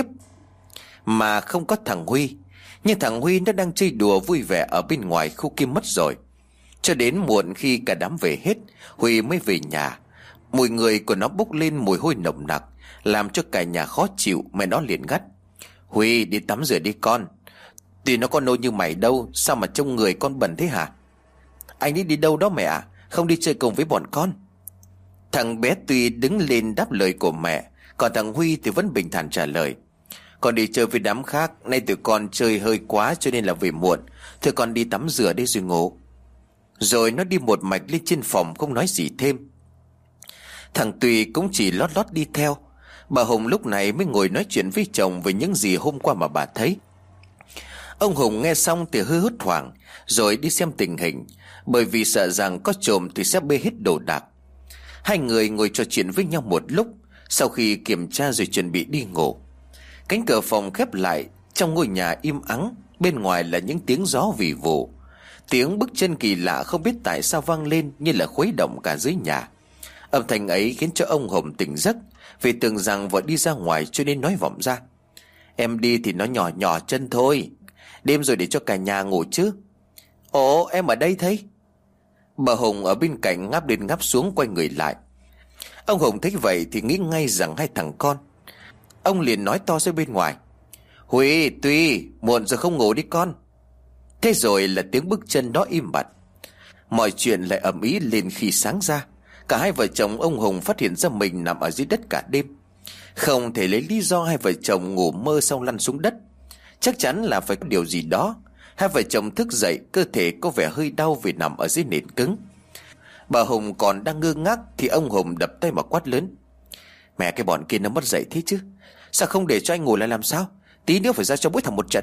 Mà không có thằng Huy. Nhưng thằng Huy nó đang chơi đùa vui vẻ ở bên ngoài khu kia mất rồi. Cho đến muộn khi cả đám về hết, Huy mới về nhà. Mùi người của nó bốc lên mùi hôi nồng nặc, làm cho cả nhà khó chịu. Mẹ nó liền gắt: Huy, đi tắm rửa đi con. Tuy nó có nôi như mày đâu, sao mà trông người con bẩn thế hả? Anh ấy đi đâu đó mẹ à? Không đi chơi cùng với bọn con? Thằng bé Tuy đứng lên đáp lời của mẹ, còn thằng Huy thì vẫn bình thản trả lời: Con đi chơi với đám khác, nay tụi con chơi hơi quá cho nên là về muộn. Thôi con đi tắm rửa đi rồi ngủ. Rồi nó đi một mạch lên trên phòng, không nói gì thêm. Thằng Tuy cũng chỉ lót lót đi theo. Bà Hùng lúc này mới ngồi nói chuyện với chồng về những gì hôm qua mà bà thấy. Ông Hùng nghe xong thì hơi hốt hoảng, rồi đi xem tình hình, bởi vì sợ rằng có trộm thì sẽ bê hết đồ đạc. Hai người ngồi trò chuyện với nhau một lúc, sau khi kiểm tra rồi chuẩn bị đi ngủ. Cánh cửa phòng khép lại, trong ngôi nhà im ắng. Bên ngoài là những tiếng gió vì vù, tiếng bước chân kỳ lạ không biết tại sao vang lên như là khuấy động cả dưới nhà. Âm thanh ấy khiến cho ông Hùng tỉnh giấc, vì tưởng rằng vợ đi ra ngoài cho nên nói vọng ra: Em đi thì nó nhỏ nhỏ chân thôi, đêm rồi để cho cả nhà ngủ chứ. Ồ, em ở đây thấy? Bà Hùng ở bên cạnh ngáp lên ngáp xuống, quay người lại. Ông Hùng thấy vậy thì nghĩ ngay rằng hai thằng con. Ông liền nói to ra bên ngoài: Huy, Tuy, muộn rồi không ngủ đi con. Thế rồi là tiếng bước chân đó im bặt. Mọi chuyện lại ầm ĩ lên khi sáng ra. Cả hai vợ chồng ông Hùng phát hiện ra mình nằm ở dưới đất cả đêm. Không thể lấy lý do hai vợ chồng ngủ mơ xong lăn xuống đất. Chắc chắn là phải có điều gì đó. Hai vợ chồng thức dậy, cơ thể có vẻ hơi đau vì nằm ở dưới nền cứng. Bà Hùng còn đang ngơ ngác thì ông Hùng đập tay mà quát lớn: Mẹ, cái bọn kia nó mất dậy thế chứ? Sao không để cho anh ngủ lại làm sao? Tí nữa phải ra cho bố thằng một trận.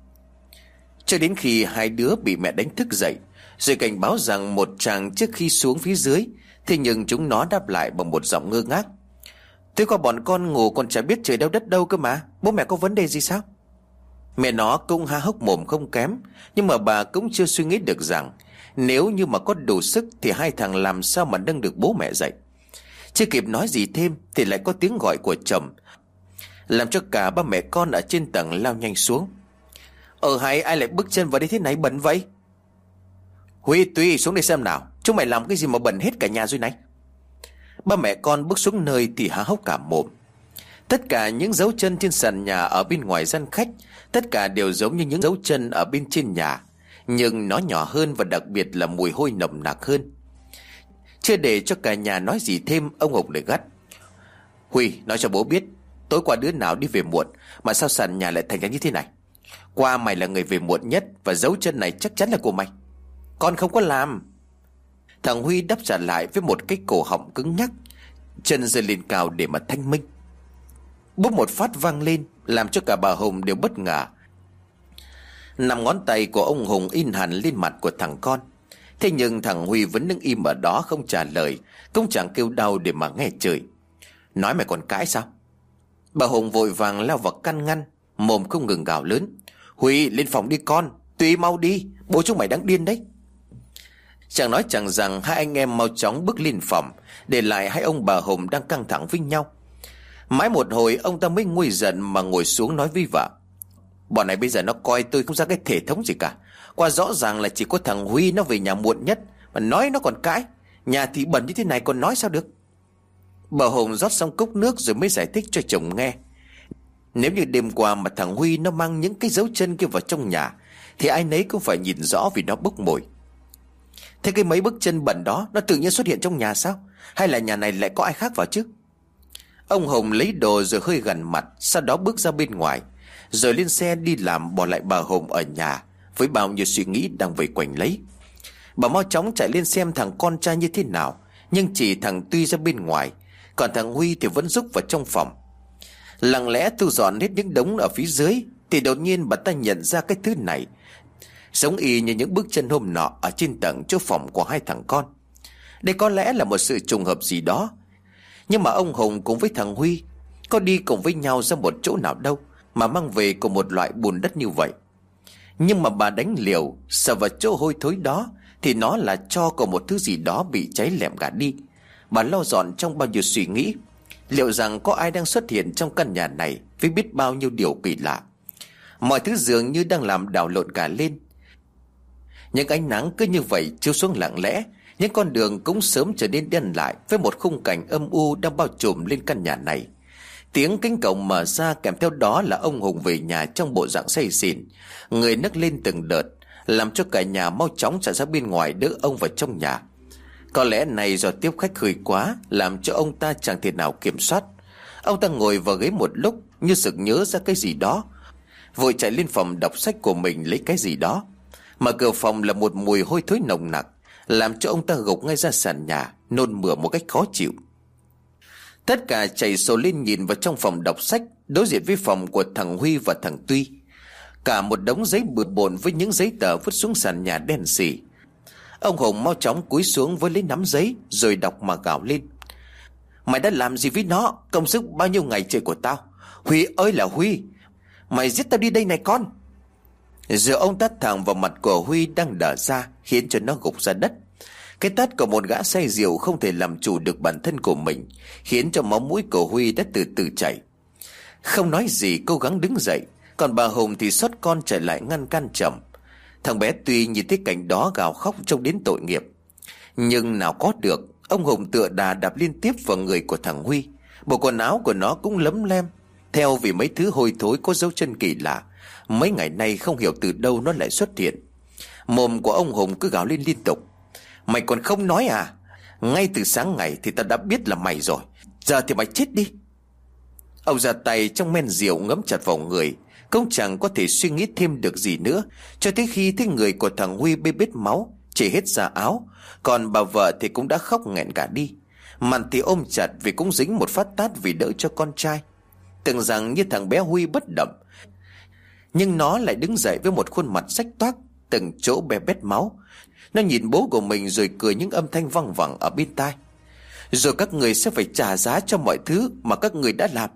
Cho đến khi hai đứa bị mẹ đánh thức dậy, rồi cảnh báo rằng một chàng trước khi xuống phía dưới, thế nhưng chúng nó đáp lại bằng một giọng ngơ ngác: Thế qua bọn con ngủ còn chả biết trời đâu đất đâu cơ mà. Bố mẹ có vấn đề gì sao? Mẹ nó cũng há hốc mồm không kém, nhưng mà bà cũng chưa suy nghĩ được rằng nếu như mà có đủ sức thì hai thằng làm sao mà nâng được bố mẹ dậy. Chưa kịp nói gì thêm thì lại có tiếng gọi của chồng, làm cho cả ba mẹ con ở trên tầng lao nhanh xuống. Ờ hay, ai lại bước chân vào đây thế này bẩn vậy? Huy, Tuy, xuống đây xem nào, chúng mày làm cái gì mà bẩn hết cả nhà rồi này? Ba mẹ con bước xuống nơi thì há hốc cả mồm. Tất cả những dấu chân trên sàn nhà ở bên ngoài gian khách, tất cả đều giống như những dấu chân ở bên trên nhà, nhưng nó nhỏ hơn và đặc biệt là mùi hôi nồng nặc hơn. Chưa để cho cả nhà nói gì thêm, ông Hùng lại gắt: Huy, nói cho bố biết, tối qua đứa nào đi về muộn mà sao sàn nhà lại thành ra như thế này? Qua mày là người về muộn nhất, và dấu chân này chắc chắn là của mày. Con không có làm. Thằng Huy đáp trả lại với một cái cổ họng cứng nhắc, chân giơ lên cao để mà thanh minh. Bốp một phát vang lên, làm cho cả bà Hùng đều bất ngờ. Năm ngón tay của ông Hùng in hẳn lên mặt của thằng con. Thế nhưng thằng Huy vẫn đứng im ở đó không trả lời, cũng chẳng kêu đau để mà nghe chửi. Nói mày còn cãi sao? Bà Hùng vội vàng lao vào can ngăn, mồm không ngừng gào lớn: Huy, lên phòng đi con, Tuy mau đi, bố chúng mày đang điên đấy. Chẳng nói chẳng rằng hai anh em mau chóng bước lên phòng, để lại hai ông bà Hùng đang căng thẳng với nhau. Mãi một hồi ông ta mới nguôi giận mà ngồi xuống nói với vợ: Bọn này bây giờ nó coi tôi không ra cái thể thống gì cả. Qua rõ ràng là chỉ có thằng Huy nó về nhà muộn nhất, mà nói nó còn cãi. Nhà thì bẩn như thế này còn nói sao được? Bà Hùng rót xong cốc nước rồi mới giải thích cho chồng nghe. Nếu như đêm qua mà thằng Huy nó mang những cái dấu chân kia vào trong nhà, thì ai nấy cũng phải nhìn rõ vì nó bốc mùi. Thế cái mấy bước chân bẩn đó nó tự nhiên xuất hiện trong nhà sao? Hay là nhà này lại có ai khác vào chứ? Ông Hùng lấy đồ rồi hơi gần mặt, sau đó bước ra bên ngoài, rồi lên xe đi làm, bỏ lại bà Hùng ở nhà với bao nhiêu suy nghĩ đang vây quanh lấy. Bà mau chóng chạy lên xem thằng con trai như thế nào, nhưng chỉ thằng Tuy ra bên ngoài, còn thằng Huy thì vẫn rúc vào trong phòng. Lặng lẽ thu dọn hết những đống ở phía dưới, thì đột nhiên bà ta nhận ra cái thứ này giống y như những bước chân hôm nọ ở trên tầng chỗ phòng của hai thằng con. Đây có lẽ là một sự trùng hợp gì đó, nhưng mà ông Hùng cùng với thằng Huy có đi cùng với nhau ra một chỗ nào đâu mà mang về cùng một loại bùn đất như vậy. Nhưng mà bà đánh liều sờ vào chỗ hôi thối đó thì nó là tro của một thứ gì đó bị cháy lẹm cả đi. Bà lo dọn trong bao nhiêu suy nghĩ, liệu rằng có ai đang xuất hiện trong căn nhà này với biết bao nhiêu điều kỳ lạ. Mọi thứ dường như đang làm đảo lộn cả lên. Những ánh nắng cứ như vậy chiếu xuống lặng lẽ, những con đường cũng sớm trở nên đen lại với một khung cảnh âm u đang bao trùm lên căn nhà này. Tiếng cánh cổng mở ra, kèm theo đó là ông Hùng về nhà trong bộ dạng say xỉn, người nấc lên từng đợt, làm cho cả nhà mau chóng chạy ra bên ngoài đỡ ông vào trong nhà. Có lẽ này do tiếp khách hơi quá, làm cho ông ta chẳng thể nào kiểm soát. Ông ta ngồi vào ghế một lúc như sực nhớ ra cái gì đó, vội chạy lên phòng đọc sách của mình lấy cái gì đó. Mà cửa phòng là một mùi hôi thối nồng nặc, làm cho ông ta gục ngay ra sàn nhà, nôn mửa một cách khó chịu. Tất cả chạy sổ lên nhìn vào trong phòng đọc sách, đối diện với phòng của thằng Huy và thằng Tuy. Cả một đống giấy bừa bộn với những giấy tờ vứt xuống sàn nhà đen sì. Ông Hùng mau chóng cúi xuống với lấy nắm giấy rồi đọc mà gào lên: "Mày đã làm gì với nó? Công sức bao nhiêu ngày trời của tao. Huy ơi là Huy, mày giết tao đi đây này con!" Giờ ông tát thẳng vào mặt của Huy đang đờ ra, khiến cho nó gục ra đất. Cái tát của một gã say rượu không thể làm chủ được bản thân của mình, khiến cho máu mũi của Huy đã từ từ chảy. Không nói gì, cố gắng đứng dậy, còn bà Hùng thì xót con chạy lại ngăn can chồng. Thằng bé Tuy nhìn thấy cảnh đó gào khóc trông đến tội nghiệp. Nhưng nào có được, ông Hùng tựa đà đạp liên tiếp vào người của thằng Huy. Bộ quần áo của nó cũng lấm lem theo vì mấy thứ hôi thối có dấu chân kỳ lạ. Mấy ngày nay không hiểu từ đâu nó lại xuất hiện. Mồm của ông Hùng cứ gào lên liên tục: "Mày còn không nói à? Ngay từ sáng ngày thì tao đã biết là mày rồi. Giờ thì mày chết đi." Ông ra tay trong men rượu ngấm chặt vào người, cũng chẳng có thể suy nghĩ thêm được gì nữa, cho tới khi thấy người của thằng Huy bê bết máu, chảy hết ra áo. Còn bà vợ thì cũng đã khóc nghẹn cả đi, mặt thì ôm chặt vì cũng dính một phát tát vì đỡ cho con trai. Tưởng rằng như thằng bé Huy bất động, nhưng nó lại đứng dậy với một khuôn mặt rách toác, từng chỗ bè bét máu. Nó nhìn bố của mình rồi cười những âm thanh văng vẳng ở bên tai: "Rồi các người sẽ phải trả giá cho mọi thứ mà các người đã làm."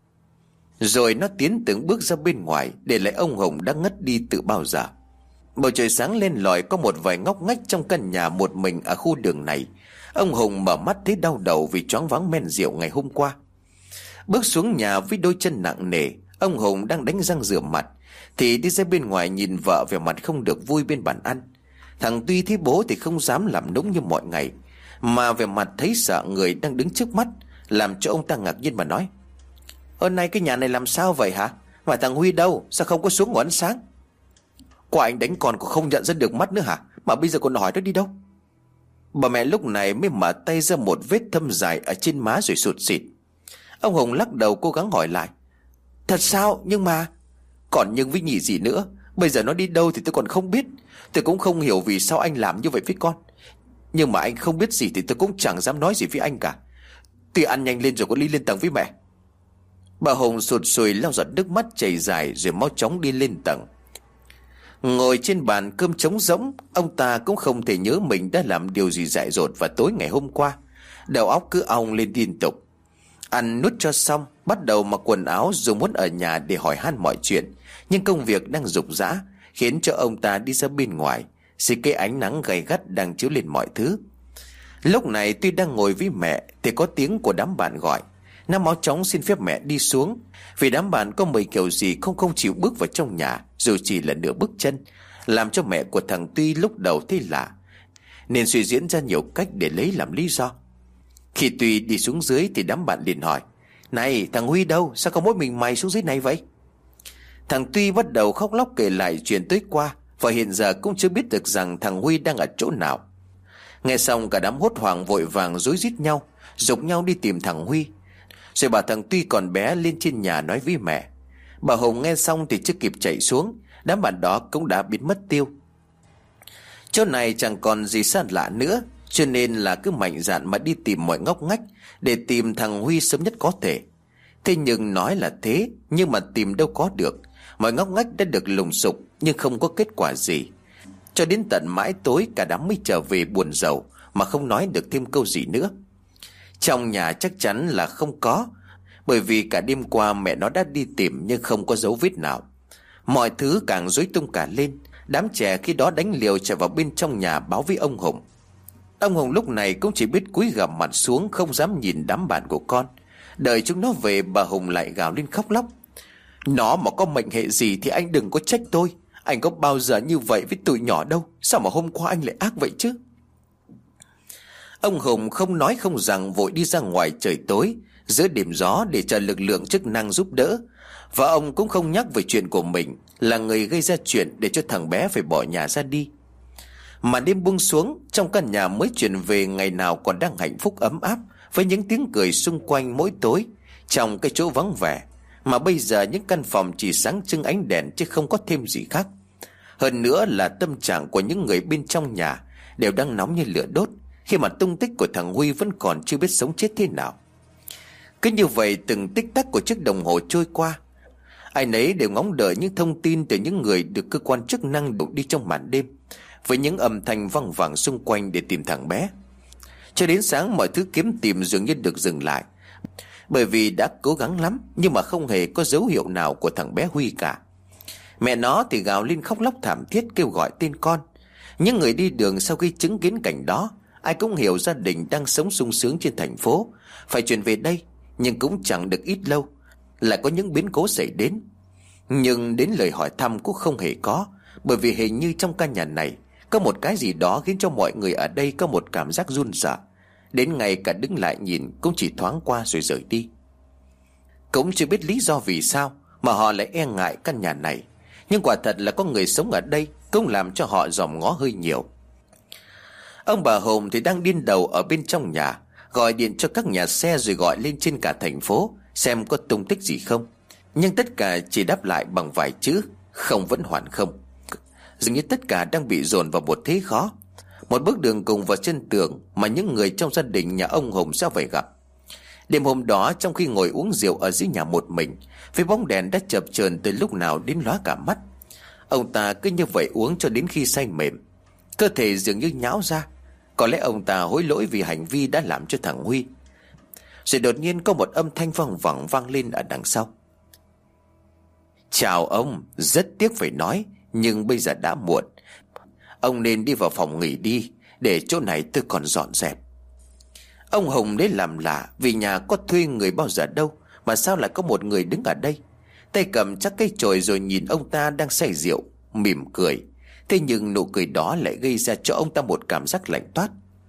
Rồi nó tiến từng bước ra bên ngoài, để lại ông Hùng đã ngất đi từ bao giờ. Bầu trời sáng lên lỏi, có một vài ngóc ngách trong căn nhà một mình ở khu đường này. Ông Hùng mở mắt thấy đau đầu vì choáng váng men rượu ngày hôm qua. Bước xuống nhà với đôi chân nặng nề, ông Hùng đang đánh răng rửa mặt thì đi ra bên ngoài nhìn vợ vẻ mặt không được vui bên bàn ăn. Thằng Tuy thấy bố thì không dám làm nũng như mọi ngày, mà vẻ mặt thấy sợ người đang đứng trước mắt, làm cho ông ta ngạc nhiên mà nói: "Hôm nay cái nhà này làm sao vậy hả? Mà thằng Huy đâu? Sao không có xuống ngủ ăn sáng? Quả anh đánh con cũng không nhận ra được mắt nữa hả? Mà bây giờ còn hỏi nó đi đâu?" Bà mẹ lúc này mới mở tay ra một vết thâm dài ở trên má rồi sụt sịt. Ông Hùng lắc đầu cố gắng hỏi lại: "Thật sao? Nhưng mà..." "Còn nhưng với nhị gì nữa? Bây giờ nó đi đâu thì tôi còn không biết. Tôi cũng không hiểu vì sao anh làm như vậy với con. Nhưng mà anh không biết gì thì tôi cũng chẳng dám nói gì với anh cả. Tuy ăn nhanh lên rồi có đi lên tầng với mẹ." Bà Hùng sụt sùi lau giọt nước mắt chảy dài rồi mau chóng đi lên tầng. Ngồi trên bàn cơm trống rỗng, ông ta cũng không thể nhớ mình đã làm điều gì dại dột vào tối ngày hôm qua. Đầu óc cứ ong lên liên tục. Ăn nút cho xong, bắt đầu mặc quần áo rồi muốn ở nhà để hỏi han mọi chuyện. Nhưng công việc đang rục rã, khiến cho ông ta đi ra bên ngoài, dưới cái ánh nắng gay gắt đang chiếu lên mọi thứ. Lúc này tuy đang ngồi với mẹ thì có tiếng của đám bạn gọi. Nó mau chóng xin phép mẹ đi xuống, vì đám bạn có mời kiểu gì không không chịu bước vào trong nhà dù chỉ là nửa bước chân, làm cho mẹ của thằng Tuy lúc đầu thấy lạ, nên suy diễn ra nhiều cách để lấy làm lý do. Khi Tuy đi xuống dưới thì đám bạn liền hỏi: "Này, thằng Huy đâu? Sao có mỗi mình mày xuống dưới này vậy?" Thằng Tuy bắt đầu khóc lóc kể lại chuyện tối qua, và hiện giờ cũng chưa biết được rằng thằng Huy đang ở chỗ nào. Nghe xong cả đám hốt hoảng vội vàng rối rít nhau, giục nhau đi tìm thằng Huy. Rồi bà thằng Tuy còn bé lên trên nhà nói với mẹ. Bà Hùng nghe xong thì chưa kịp chạy xuống, đám bạn đó cũng đã biến mất tiêu. Chỗ này chẳng còn gì xa lạ nữa, cho nên là cứ mạnh dạn mà đi tìm mọi ngóc ngách để tìm thằng Huy sớm nhất có thể. Thế nhưng nói là thế, nhưng mà tìm đâu có được. Mọi ngóc ngách đã được lùng sục nhưng không có kết quả gì. Cho đến tận mãi tối cả đám mới trở về buồn rầu mà không nói được thêm câu gì nữa. Trong nhà chắc chắn là không có, bởi vì cả đêm qua mẹ nó đã đi tìm nhưng không có dấu vết nào. Mọi thứ càng rối tung cả lên. Đám trẻ khi đó đánh liều chạy vào bên trong nhà báo với ông Hùng. Ông Hùng lúc này cũng chỉ biết cúi gằm mặt xuống, không dám nhìn đám bạn của con. Đợi chúng nó về, bà Hùng lại gào lên khóc lóc: Nó mà có mệnh hệ gì thì anh đừng có trách tôi. Anh có bao giờ như vậy với tụi nhỏ đâu. Sao mà hôm qua anh lại ác vậy chứ? Ông Hùng không nói không rằng vội đi ra ngoài trời tối giữa đêm gió để chờ lực lượng chức năng giúp đỡ. Và ông cũng không nhắc về chuyện của mình là người gây ra chuyện để cho thằng bé phải bỏ nhà ra đi. Mà đêm buông xuống, trong căn nhà mới chuyển về ngày nào còn đang hạnh phúc ấm áp, với những tiếng cười xung quanh mỗi tối trong cái chỗ vắng vẻ, mà bây giờ những căn phòng chỉ sáng trưng ánh đèn chứ không có thêm gì khác. Hơn nữa là tâm trạng của những người bên trong nhà đều đang nóng như lửa đốt, khi mà tung tích của thằng Huy vẫn còn chưa biết sống chết thế nào. Cứ như vậy từng tích tắc của chiếc đồng hồ trôi qua, ai nấy đều ngóng đợi những thông tin từ những người được cơ quan chức năng đổ đi trong màn đêm, với những âm thanh văng vẳng xung quanh để tìm thằng bé. Cho đến sáng mọi thứ kiếm tìm dường như được dừng lại, bởi vì đã cố gắng lắm nhưng mà không hề có dấu hiệu nào của thằng bé Huy cả. Mẹ nó thì gào lên khóc lóc thảm thiết kêu gọi tên con. Những người đi đường sau khi chứng kiến cảnh đó, ai cũng hiểu gia đình đang sống sung sướng trên thành phố phải chuyển về đây, nhưng cũng chẳng được ít lâu lại có những biến cố xảy đến. Nhưng đến lời hỏi thăm cũng không hề có, bởi vì hình như trong căn nhà này có một cái gì đó khiến cho mọi người ở đây có một cảm giác run sợ, đến ngay cả đứng lại nhìn cũng chỉ thoáng qua rồi rời đi. Cũng chưa biết lý do vì sao mà họ lại e ngại căn nhà này, nhưng quả thật là có người sống ở đây cũng làm cho họ dòm ngó hơi nhiều. Ông bà Hùng thì đang điên đầu ở bên trong nhà, gọi điện cho các nhà xe rồi gọi lên trên cả thành phố xem có tung tích gì không. Nhưng tất cả chỉ đáp lại bằng vài chữ: không, vẫn hoàn không. Dường như tất cả đang bị dồn vào một thế khó, một bước đường cùng vào chân tường mà những người trong gia đình nhà ông Hùng sẽ phải gặp. Đêm hôm đó, trong khi ngồi uống rượu ở dưới nhà một mình, với bóng đèn đã chập chờn từ lúc nào đến lóa cả mắt, ông ta cứ như vậy uống cho đến khi say mềm, cơ thể dường như nhão ra. Có lẽ ông ta hối lỗi vì hành vi đã làm cho thằng Huy. Rồi đột nhiên có một âm thanh vang vẳng vang lên ở đằng sau: Chào ông, rất tiếc phải nói, nhưng bây giờ đã muộn. Ông nên đi vào phòng nghỉ đi, để chỗ này tôi còn dọn dẹp. Ông Hùng đấy làm lạ, vì nhà có thuê người bao giờ đâu mà sao lại có một người đứng ở đây, tay cầm chắc cây chổi, rồi nhìn ông ta đang say rượu mỉm cười. Thế nhưng nụ cười đó lại gây ra cho ông ta một cảm giác lạnh toát.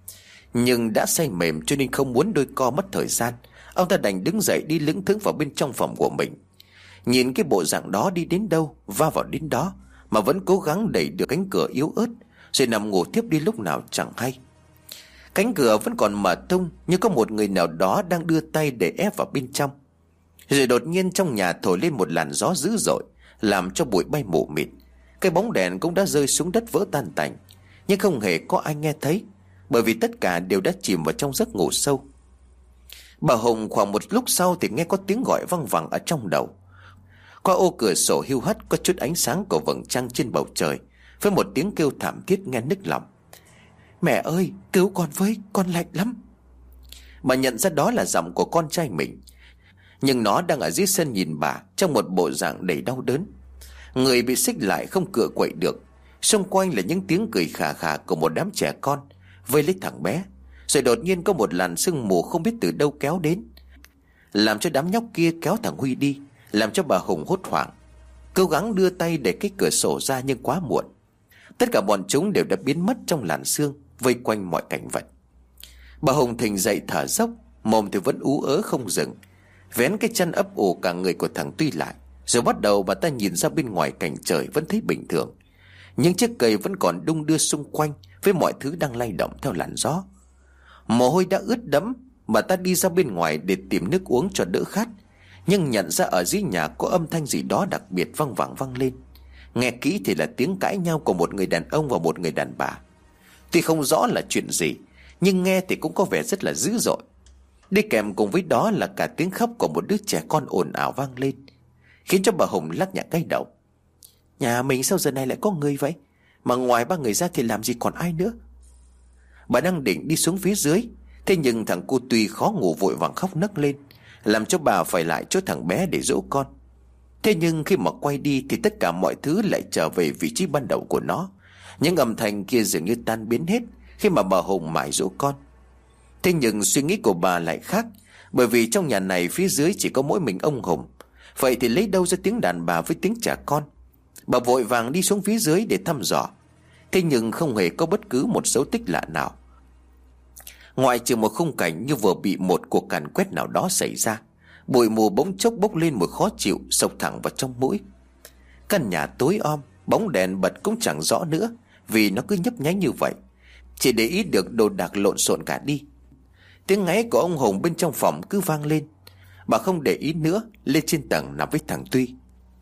Nhưng đã say mềm cho nên không muốn đôi co mất thời gian, ông ta đành đứng dậy đi lững thững vào bên trong phòng của mình. Nhìn cái bộ dạng đó đi đến đâu va vào đến đó, mà vẫn cố gắng đẩy được cánh cửa yếu ớt, rồi nằm ngủ tiếp đi lúc nào chẳng hay. Cánh cửa vẫn còn mở tung, như có một người nào đó đang đưa tay để ép vào bên trong. Rồi đột nhiên trong nhà thổi lên một làn gió dữ dội, làm cho bụi bay mù mịt. Cái bóng đèn cũng đã rơi xuống đất vỡ tan tành, nhưng không hề có ai nghe thấy, bởi vì tất cả đều đã chìm vào trong giấc ngủ sâu. Bà Hùng khoảng một lúc sau thì nghe có tiếng gọi văng vẳng ở trong đầu. Qua ô cửa sổ hiu hắt có chút ánh sáng của vầng trăng trên bầu trời, với một tiếng kêu thảm thiết nghe nức lòng: Mẹ ơi, cứu con với, con lạnh lắm. Bà nhận ra đó là giọng của con trai mình, nhưng nó đang ở dưới sân nhìn bà trong một bộ dạng đầy đau đớn. Người bị xích lại không cựa quậy được, xung quanh là những tiếng cười khà khà của một đám trẻ con vây lấy thằng bé. Rồi đột nhiên có một làn sương mù không biết từ đâu kéo đến, làm cho đám nhóc kia kéo thằng Huy đi, làm cho bà Hùng hốt hoảng, cố gắng đưa tay để cái cửa sổ ra nhưng quá muộn. Tất cả bọn chúng đều đã biến mất trong làn sương vây quanh mọi cảnh vật. Bà Hùng thình dậy thở dốc, mồm thì vẫn ú ớ không dừng, vén cái chân ấp ủ cả người của thằng Tuy lại. Rồi bắt đầu bà ta nhìn ra bên ngoài cảnh trời vẫn thấy bình thường, những chiếc cây vẫn còn đung đưa xung quanh với mọi thứ đang lay động theo làn gió. Mồ hôi đã ướt đẫm, bà ta đi ra bên ngoài để tìm nước uống cho đỡ khát, nhưng nhận ra ở dưới nhà có âm thanh gì đó đặc biệt văng vẳng văng lên. Nghe kỹ thì là tiếng cãi nhau của một người đàn ông và một người đàn bà. Tuy không rõ là chuyện gì, nhưng nghe thì cũng có vẻ rất là dữ dội. Đi kèm cùng với đó là cả tiếng khóc của một đứa trẻ con ồn ào vang lên, khiến cho bà Hùng lắc nhẹ cái đầu. Nhà mình sao giờ này lại có người vậy? Mà ngoài ba người ra thì làm gì còn ai nữa? Bà đang định đi xuống phía dưới, thế nhưng thằng cu Tuy khó ngủ vội vàng khóc nấc lên, làm cho bà phải lại chỗ thằng bé để dỗ con. Thế nhưng khi mà quay đi thì tất cả mọi thứ lại trở về vị trí ban đầu của nó. Những âm thanh kia dường như tan biến hết khi mà bà Hùng mải dỗ con. Thế nhưng suy nghĩ của bà lại khác, bởi vì trong nhà này phía dưới chỉ có mỗi mình ông Hùng. Vậy thì lấy đâu ra tiếng đàn bà với tiếng trẻ con? Bà vội vàng đi xuống phía dưới để thăm dò. Thế nhưng không hề có bất cứ một dấu tích lạ nào, ngoại trừ một khung cảnh như vừa bị một cuộc càn quét nào đó xảy ra. Bụi mù bỗng chốc bốc lên mùi khó chịu xộc thẳng vào trong mũi. Căn nhà tối om, bóng đèn bật cũng chẳng rõ nữa, vì nó cứ nhấp nháy như vậy. Chỉ để ý được đồ đạc lộn xộn cả đi. Tiếng ngáy của ông Hùng bên trong phòng cứ vang lên. Bà không để ý nữa, lên trên tầng nằm với thằng Tuy.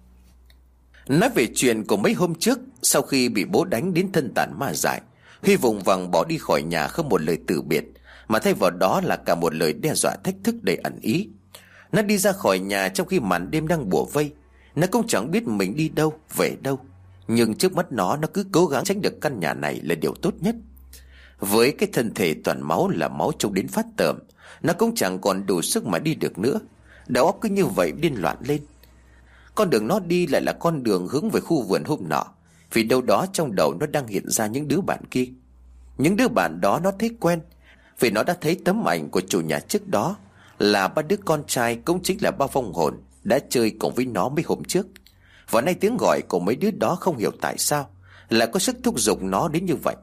Nói về chuyện của mấy hôm trước, sau khi bị bố đánh đến thân tàn ma dại, Huy vùng vằng bỏ đi khỏi nhà không một lời từ biệt, mà thay vào đó là cả một lời đe dọa thách thức đầy ẩn ý. Nó đi ra khỏi nhà trong khi màn đêm đang bủa vây. Nó cũng chẳng biết mình đi đâu, về đâu, nhưng trước mắt nó, nó cứ cố gắng tránh được căn nhà này là điều tốt nhất. Với cái thân thể toàn máu là máu trông đến phát tởm, nó cũng chẳng còn đủ sức mà đi được nữa. Đầu óc cứ như vậy điên loạn lên. Con đường nó đi lại là con đường hướng về khu vườn hôm nọ, vì đâu đó trong đầu nó đang hiện ra những đứa bạn kia. Những đứa bạn đó nó thấy quen, vì nó đã thấy tấm ảnh của chủ nhà trước đó, là ba đứa con trai cũng chính là ba vong hồn đã chơi cùng với nó mấy hôm trước. Và nay tiếng gọi của mấy đứa đó không hiểu tại sao lại có sức thúc giục nó đến như vậy.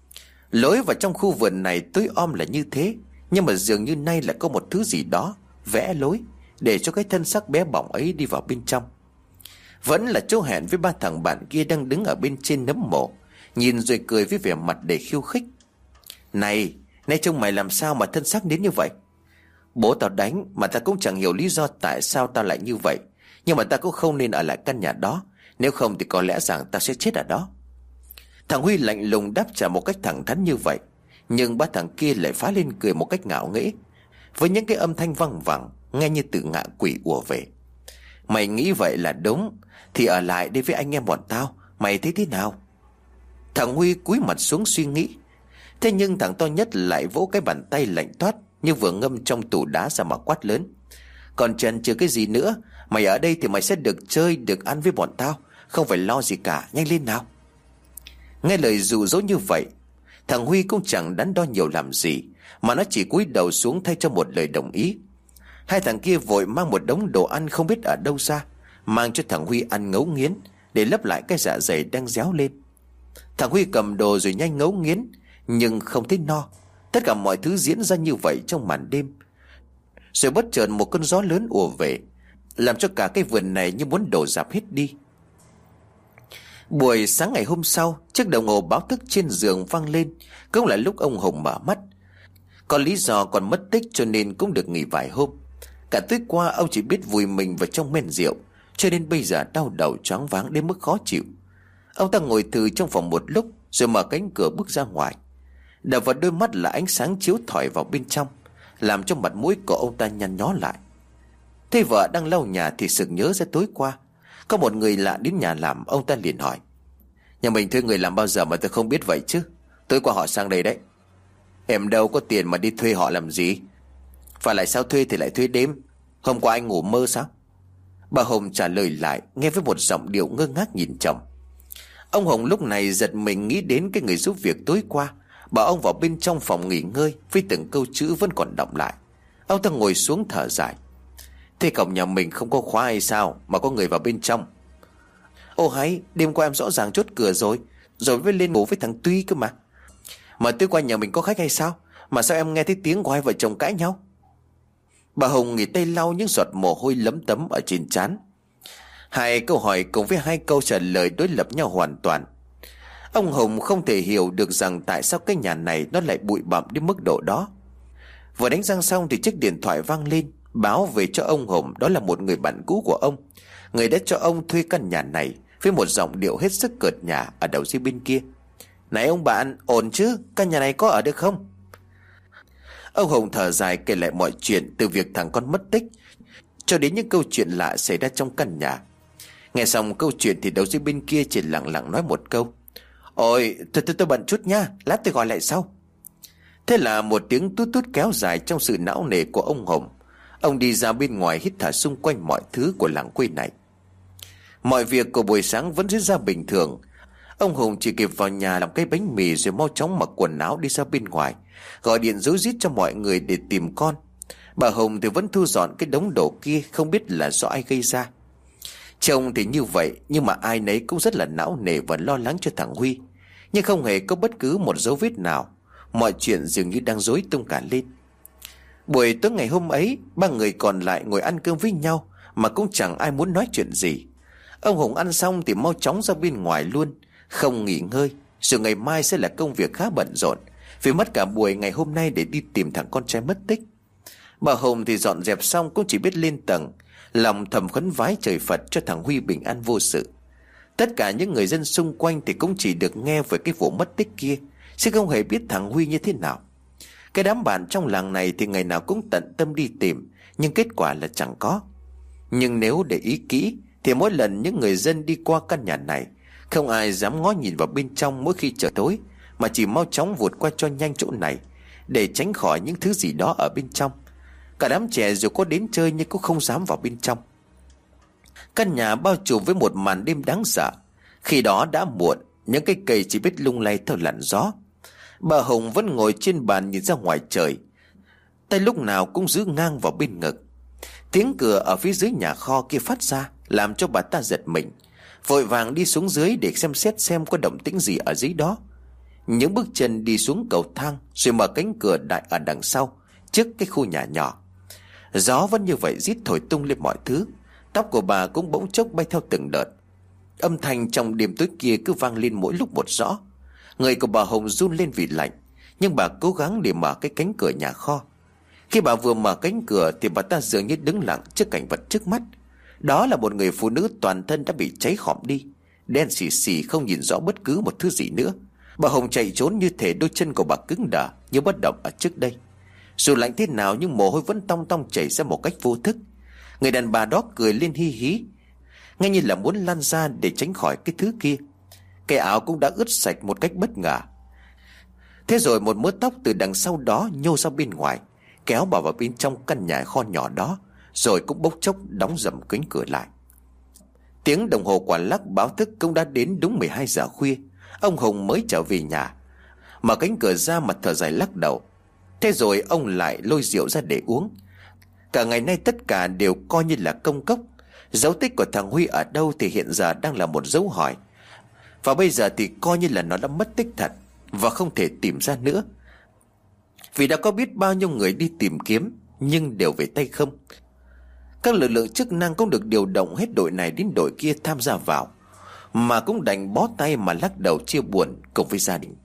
Lối vào trong khu vườn này tối om là như thế, nhưng mà dường như nay lại có một thứ gì đó vẽ lối để cho cái thân xác bé bỏng ấy đi vào bên trong. Vẫn là chỗ hẹn với ba thằng bạn kia đang đứng ở bên trên nấm mộ, nhìn rồi cười với vẻ mặt đầy khiêu khích. Này, nay trông mày làm sao mà thân xác đến như vậy? Bố tao đánh mà tao cũng chẳng hiểu lý do tại sao tao lại như vậy, nhưng mà tao cũng không nên ở lại căn nhà đó, nếu không thì có lẽ rằng tao sẽ chết ở đó. Thằng Huy lạnh lùng đáp trả một cách thẳng thắn như vậy, nhưng ba thằng kia lại phá lên cười một cách ngạo nghễ, với những cái âm thanh văng vẳng nghe như từ ngạ quỷ ùa về. Mày nghĩ vậy là đúng, thì ở lại đây với anh em bọn tao, mày thấy thế nào? Thằng Huy cúi mặt xuống suy nghĩ. Thế nhưng thằng to nhất lại vỗ cái bàn tay lạnh toát như vừa ngâm trong tủ đá ra mà quát lớn. Còn chần chừ cái gì nữa? Mày ở đây thì mày sẽ được chơi, được ăn với bọn tao, không phải lo gì cả, nhanh lên nào. Nghe lời dụ dỗ như vậy, thằng Huy cũng chẳng đắn đo nhiều làm gì, mà nó chỉ cúi đầu xuống thay cho một lời đồng ý. Hai thằng kia vội mang một đống đồ ăn không biết ở đâu ra, mang cho thằng Huy ăn ngấu nghiến để lấp lại cái dạ dày đang réo lên. Thằng Huy cầm đồ rồi nhanh ngấu nghiến, nhưng không thấy no. Tất cả mọi thứ diễn ra như vậy trong màn đêm. Rồi bất chợt một cơn gió lớn ùa về, làm cho cả cái vườn này như muốn đổ rạp hết đi. Buổi sáng ngày hôm sau, chiếc đồng hồ báo thức trên giường vang lên, cũng là lúc ông Hùng mở mắt. Có lý do còn mất tích cho nên cũng được nghỉ vài hôm. Cả tối qua ông chỉ biết vùi mình vào trong men rượu, cho nên bây giờ đau đầu choáng váng đến mức khó chịu. Ông ta ngồi thừ trong phòng một lúc, rồi mở cánh cửa bước ra ngoài. Đập vào đôi mắt là ánh sáng chiếu thỏi vào bên trong, làm cho mặt mũi của ông ta nhăn nhó lại. Thấy vợ đang lau nhà thì sực nhớ ra tối qua có một người lạ đến nhà làm. Ông ta liền hỏi: Nhà mình thuê người làm bao giờ mà tôi không biết vậy chứ? Tối qua họ sang đây đấy. Em đâu có tiền mà đi thuê họ làm gì? Và lại sao thuê thì lại thuê đêm? Hôm qua anh ngủ mơ sao? Bà Hồng trả lời lại, nghe với một giọng điệu ngơ ngác nhìn chồng. Ông Hồng lúc này giật mình nghĩ đến cái người giúp việc tối qua, bảo ông vào bên trong phòng nghỉ ngơi, với từng câu chữ vẫn còn đọng lại. Ông ta ngồi xuống thở dài: Thế cổng nhà mình không có khóa hay sao mà có người vào bên trong? Ô hay, đêm qua em rõ ràng chốt cửa rồi, rồi mới lên ngủ với thằng Tuy cơ mà. Mà tối qua nhà mình có khách hay sao, mà sao em nghe thấy tiếng của hai vợ chồng cãi nhau? Bà Hồng nghỉ tay lau những giọt mồ hôi lấm tấm ở trên trán. Hai câu hỏi cùng với hai câu trả lời đối lập nhau hoàn toàn. Ông Hồng không thể hiểu được rằng tại sao cái nhà này nó lại bụi bặm đến mức độ đó. Vừa đánh răng xong thì chiếc điện thoại vang lên, báo về cho ông Hồng đó là một người bạn cũ của ông, người đã cho ông thuê căn nhà này, với một giọng điệu hết sức cợt nhả ở đầu dây bên kia. Này ông bạn, ổn chứ? Căn nhà này có ở được không? Ông Hồng thở dài kể lại mọi chuyện, từ việc thằng con mất tích cho đến những câu chuyện lạ xảy ra trong căn nhà. Nghe xong câu chuyện thì đầu dây bên kia chỉ lặng lặng nói một câu: Ôi tôi, tôi, tôi bận chút nha, lát tôi gọi lại sau. Thế là một tiếng tút tút kéo dài trong sự não nề của ông Hùng. Ông đi ra bên ngoài hít thở xung quanh mọi thứ của làng quê này. Mọi việc của buổi sáng vẫn diễn ra bình thường. Ông Hùng chỉ kịp vào nhà làm cái bánh mì rồi mau chóng mặc quần áo đi ra bên ngoài, gọi điện rối rít cho mọi người để tìm con. Bà Hồng thì vẫn thu dọn cái đống đồ kia, không biết là do ai gây ra. Trông thì như vậy, nhưng mà ai nấy cũng rất là não nề và lo lắng cho thằng Huy. Nhưng không hề có bất cứ một dấu vết nào. Mọi chuyện dường như đang rối tung cả lên. Buổi tối ngày hôm ấy, ba người còn lại ngồi ăn cơm với nhau mà cũng chẳng ai muốn nói chuyện gì. Ông Hùng ăn xong thì mau chóng ra bên ngoài luôn, không nghỉ ngơi, rồi ngày mai sẽ là công việc khá bận rộn, vì mất cả buổi ngày hôm nay để đi tìm thằng con trai mất tích. Bà Hồng thì dọn dẹp xong cũng chỉ biết lên tầng, lòng thầm khấn vái trời Phật cho thằng Huy bình an vô sự. Tất cả những người dân xung quanh thì cũng chỉ được nghe về cái vụ mất tích kia, chứ không hề biết thằng Huy như thế nào. Cái đám bạn trong làng này thì ngày nào cũng tận tâm đi tìm, nhưng kết quả là chẳng có. Nhưng nếu để ý kỹ thì mỗi lần những người dân đi qua căn nhà này, không ai dám ngó nhìn vào bên trong mỗi khi trời tối, mà chỉ mau chóng vụt qua cho nhanh chỗ này để tránh khỏi những thứ gì đó ở bên trong. Cả đám trẻ dù có đến chơi nhưng cũng không dám vào bên trong. Căn nhà bao trùm với một màn đêm đáng sợ. Khi đó đã muộn, những cây cây chỉ biết lung lay theo làn gió. Bà Hồng vẫn ngồi trên bàn nhìn ra ngoài trời, tay lúc nào cũng giữ ngang vào bên ngực. Tiếng cửa ở phía dưới nhà kho kia phát ra, làm cho bà ta giật mình, vội vàng đi xuống dưới để xem xét xem có động tĩnh gì ở dưới đó. Những bước chân đi xuống cầu thang, rồi mở cánh cửa đại ở đằng sau, trước cái khu nhà nhỏ. Gió vẫn như vậy rít thổi tung lên mọi thứ. Tóc của bà cũng bỗng chốc bay theo từng đợt. Âm thanh trong đêm tối kia cứ vang lên mỗi lúc một rõ. Người của bà Hồng run lên vì lạnh, nhưng bà cố gắng để mở cái cánh cửa nhà kho. Khi bà vừa mở cánh cửa thì bà ta dường như đứng lặng trước cảnh vật trước mắt. Đó là một người phụ nữ toàn thân đã bị cháy khỏm đi, đen xì xì, không nhìn rõ bất cứ một thứ gì nữa. Bà Hồng chạy trốn như thể đôi chân của bà cứng đờ như bất động ở trước đây. Dù lạnh thế nào nhưng mồ hôi vẫn tong tong chảy ra một cách vô thức. Người đàn bà đó cười lên hi hí, ngay như là muốn lăn ra để tránh khỏi cái thứ kia. Cái áo cũng đã ướt sạch một cách bất ngờ. Thế rồi một mớ tóc từ đằng sau đó nhô ra bên ngoài, kéo bà vào bên trong căn nhà kho nhỏ đó, rồi cũng bốc chốc đóng dầm cánh cửa lại. Tiếng đồng hồ quả lắc báo thức cũng đã đến đúng mười hai giờ khuya. Ông Hùng mới trở về nhà, mở cánh cửa ra mà thở dài lắc đầu. Thế rồi ông lại lôi rượu ra để uống. Cả ngày nay tất cả đều coi như là công cốc. Dấu tích của thằng Huy ở đâu thì hiện giờ đang là một dấu hỏi. Và bây giờ thì coi như là nó đã mất tích thật, và không thể tìm ra nữa. Vì đã có biết bao nhiêu người đi tìm kiếm, nhưng đều về tay không. Các lực lượng chức năng cũng được điều động hết đội này đến đội kia tham gia vào, mà cũng đành bó tay mà lắc đầu chia buồn cùng với gia đình.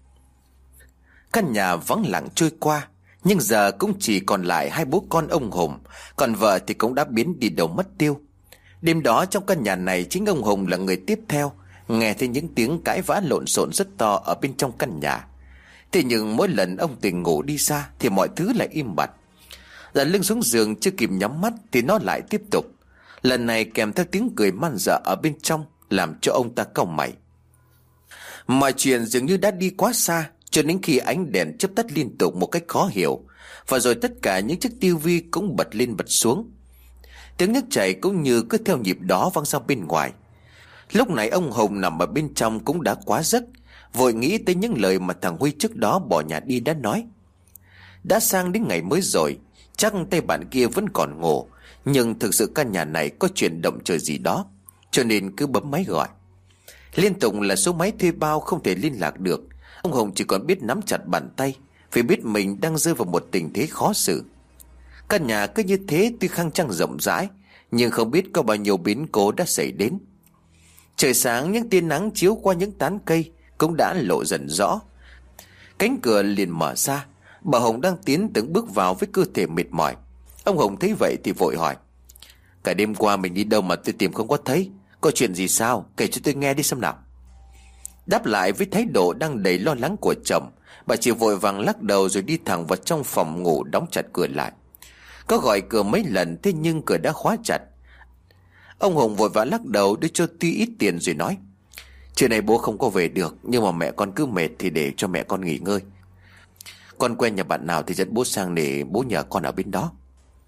Căn nhà vắng lặng trôi qua, nhưng giờ cũng chỉ còn lại hai bố con ông Hùng, còn vợ thì cũng đã biến đi đâu mất tiêu. Đêm đó trong căn nhà này, chính ông Hùng là người tiếp theo nghe thấy những tiếng cãi vã lộn xộn rất to ở bên trong căn nhà. Thế nhưng mỗi lần ông tỉnh ngủ đi xa thì mọi thứ lại im bặt. Lần lưng xuống giường chưa kịp nhắm mắt thì nó lại tiếp tục, lần này kèm theo tiếng cười man dợ ở bên trong, làm cho ông ta cau mày. Mọi chuyện dường như đã đi quá xa, cho đến khi ánh đèn chớp tắt liên tục một cách khó hiểu, và rồi tất cả những chiếc tivi cũng bật lên bật xuống. Tiếng nước chảy cũng như cứ theo nhịp đó vang ra bên ngoài. Lúc này ông Hùng nằm ở bên trong cũng đã quá giấc, vội nghĩ tới những lời mà thằng Huy trước đó bỏ nhà đi đã nói. Đã sang đến ngày mới rồi, chắc tay bạn kia vẫn còn ngủ, nhưng thực sự căn nhà này có chuyện động trời gì đó, cho nên cứ bấm máy gọi. Liên tục là số máy thuê bao không thể liên lạc được. Ông Hùng chỉ còn biết nắm chặt bàn tay, vì biết mình đang rơi vào một tình thế khó xử. Căn nhà cứ như thế tuy khang trang rộng rãi, nhưng không biết có bao nhiêu biến cố đã xảy đến. Trời sáng, những tia nắng chiếu qua những tán cây cũng đã lộ dần rõ. Cánh cửa liền mở ra. Bà Hồng đang tiến từng bước vào với cơ thể mệt mỏi. Ông Hồng thấy vậy thì vội hỏi: Cả đêm qua mình đi đâu mà tôi tìm không có thấy? Có chuyện gì sao? Kể cho tôi nghe đi xem nào. Đáp lại với thái độ đang đầy lo lắng của chồng, bà chỉ vội vàng lắc đầu rồi đi thẳng vào trong phòng ngủ, đóng chặt cửa lại. Có gọi cửa mấy lần thế nhưng cửa đã khóa chặt. Ông Hùng vội vã lắc đầu đưa cho Tuy ít tiền rồi nói: Trưa nay bố không có về được, nhưng mà mẹ con cứ mệt thì để cho mẹ con nghỉ ngơi. Con quen nhà bạn nào thì dẫn bố sang để bố nhờ con ở bên đó.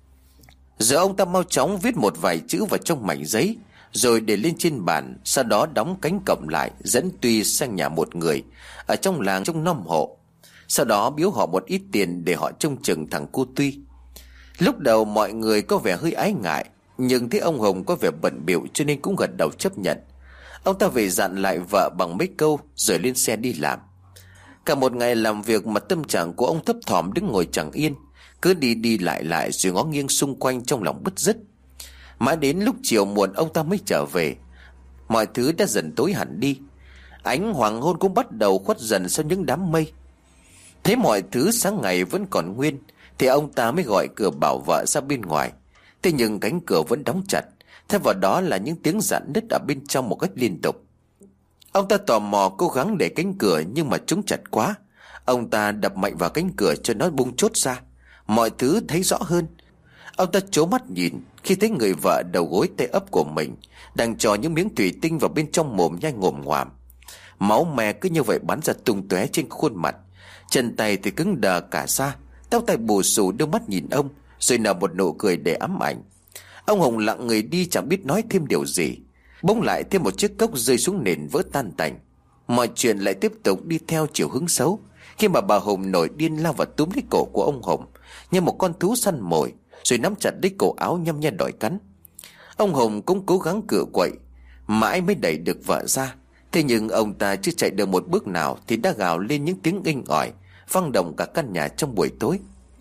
Giờ ông ta mau chóng viết một vài chữ vào trong mảnh giấy rồi để lên trên bàn, sau đó đóng cánh cổng lại, dẫn Tuy sang nhà một người ở trong làng trong năm hộ. Sau đó biếu họ một ít tiền để họ trông chừng thằng cu Tuy. Lúc đầu mọi người có vẻ hơi ái ngại, nhưng thấy ông Hùng có vẻ bận bịu cho nên cũng gật đầu chấp nhận. Ông ta về dặn lại vợ bằng mấy câu rồi lên xe đi làm. Cả một ngày làm việc mà tâm trạng của ông thấp thỏm đứng ngồi chẳng yên, cứ đi đi lại lại rồi ngó nghiêng xung quanh trong lòng bứt rứt. Mãi đến lúc chiều muộn ông ta mới trở về. Mọi thứ đã dần tối hẳn đi, ánh hoàng hôn cũng bắt đầu khuất dần sau những đám mây. Thấy mọi thứ sáng ngày vẫn còn nguyên thì ông ta mới gọi cửa bảo vợ ra bên ngoài. Thế nhưng cánh cửa vẫn đóng chặt, thay vào đó là những tiếng rạn nứt ở bên trong một cách liên tục. Ông ta tò mò cố gắng để cánh cửa, nhưng mà chúng chặt quá. Ông ta đập mạnh vào cánh cửa cho nó bung chốt ra. Mọi thứ thấy rõ hơn. Ông ta trố mắt nhìn khi thấy người vợ đầu gối tay ấp của mình đang cho những miếng thủy tinh vào bên trong mồm nhai ngồm ngoàm. Máu me cứ như vậy bắn ra tung tóe trên khuôn mặt. Chân tay thì cứng đờ cả ra. Tóc tai bù xù đưa mắt nhìn ông, rồi nở một nụ cười để ám ảnh. Ông Hùng lặng người đi chẳng biết nói thêm điều gì. Bỗng lại thêm một chiếc cốc rơi xuống nền vỡ tan tành. Mọi chuyện lại tiếp tục đi theo chiều hướng xấu, khi mà bà Hùng nổi điên lao vào túm lấy cổ của ông Hùng như một con thú săn mồi, rồi nắm chặt lấy cổ áo nhăm nhe đòi cắn. Ông Hùng cũng cố gắng cựa quậy, mãi mới đẩy được vợ ra. Thế nhưng ông ta chưa chạy được một bước nào thì đã gào lên những tiếng inh ỏi vang động cả căn nhà trong buổi tối.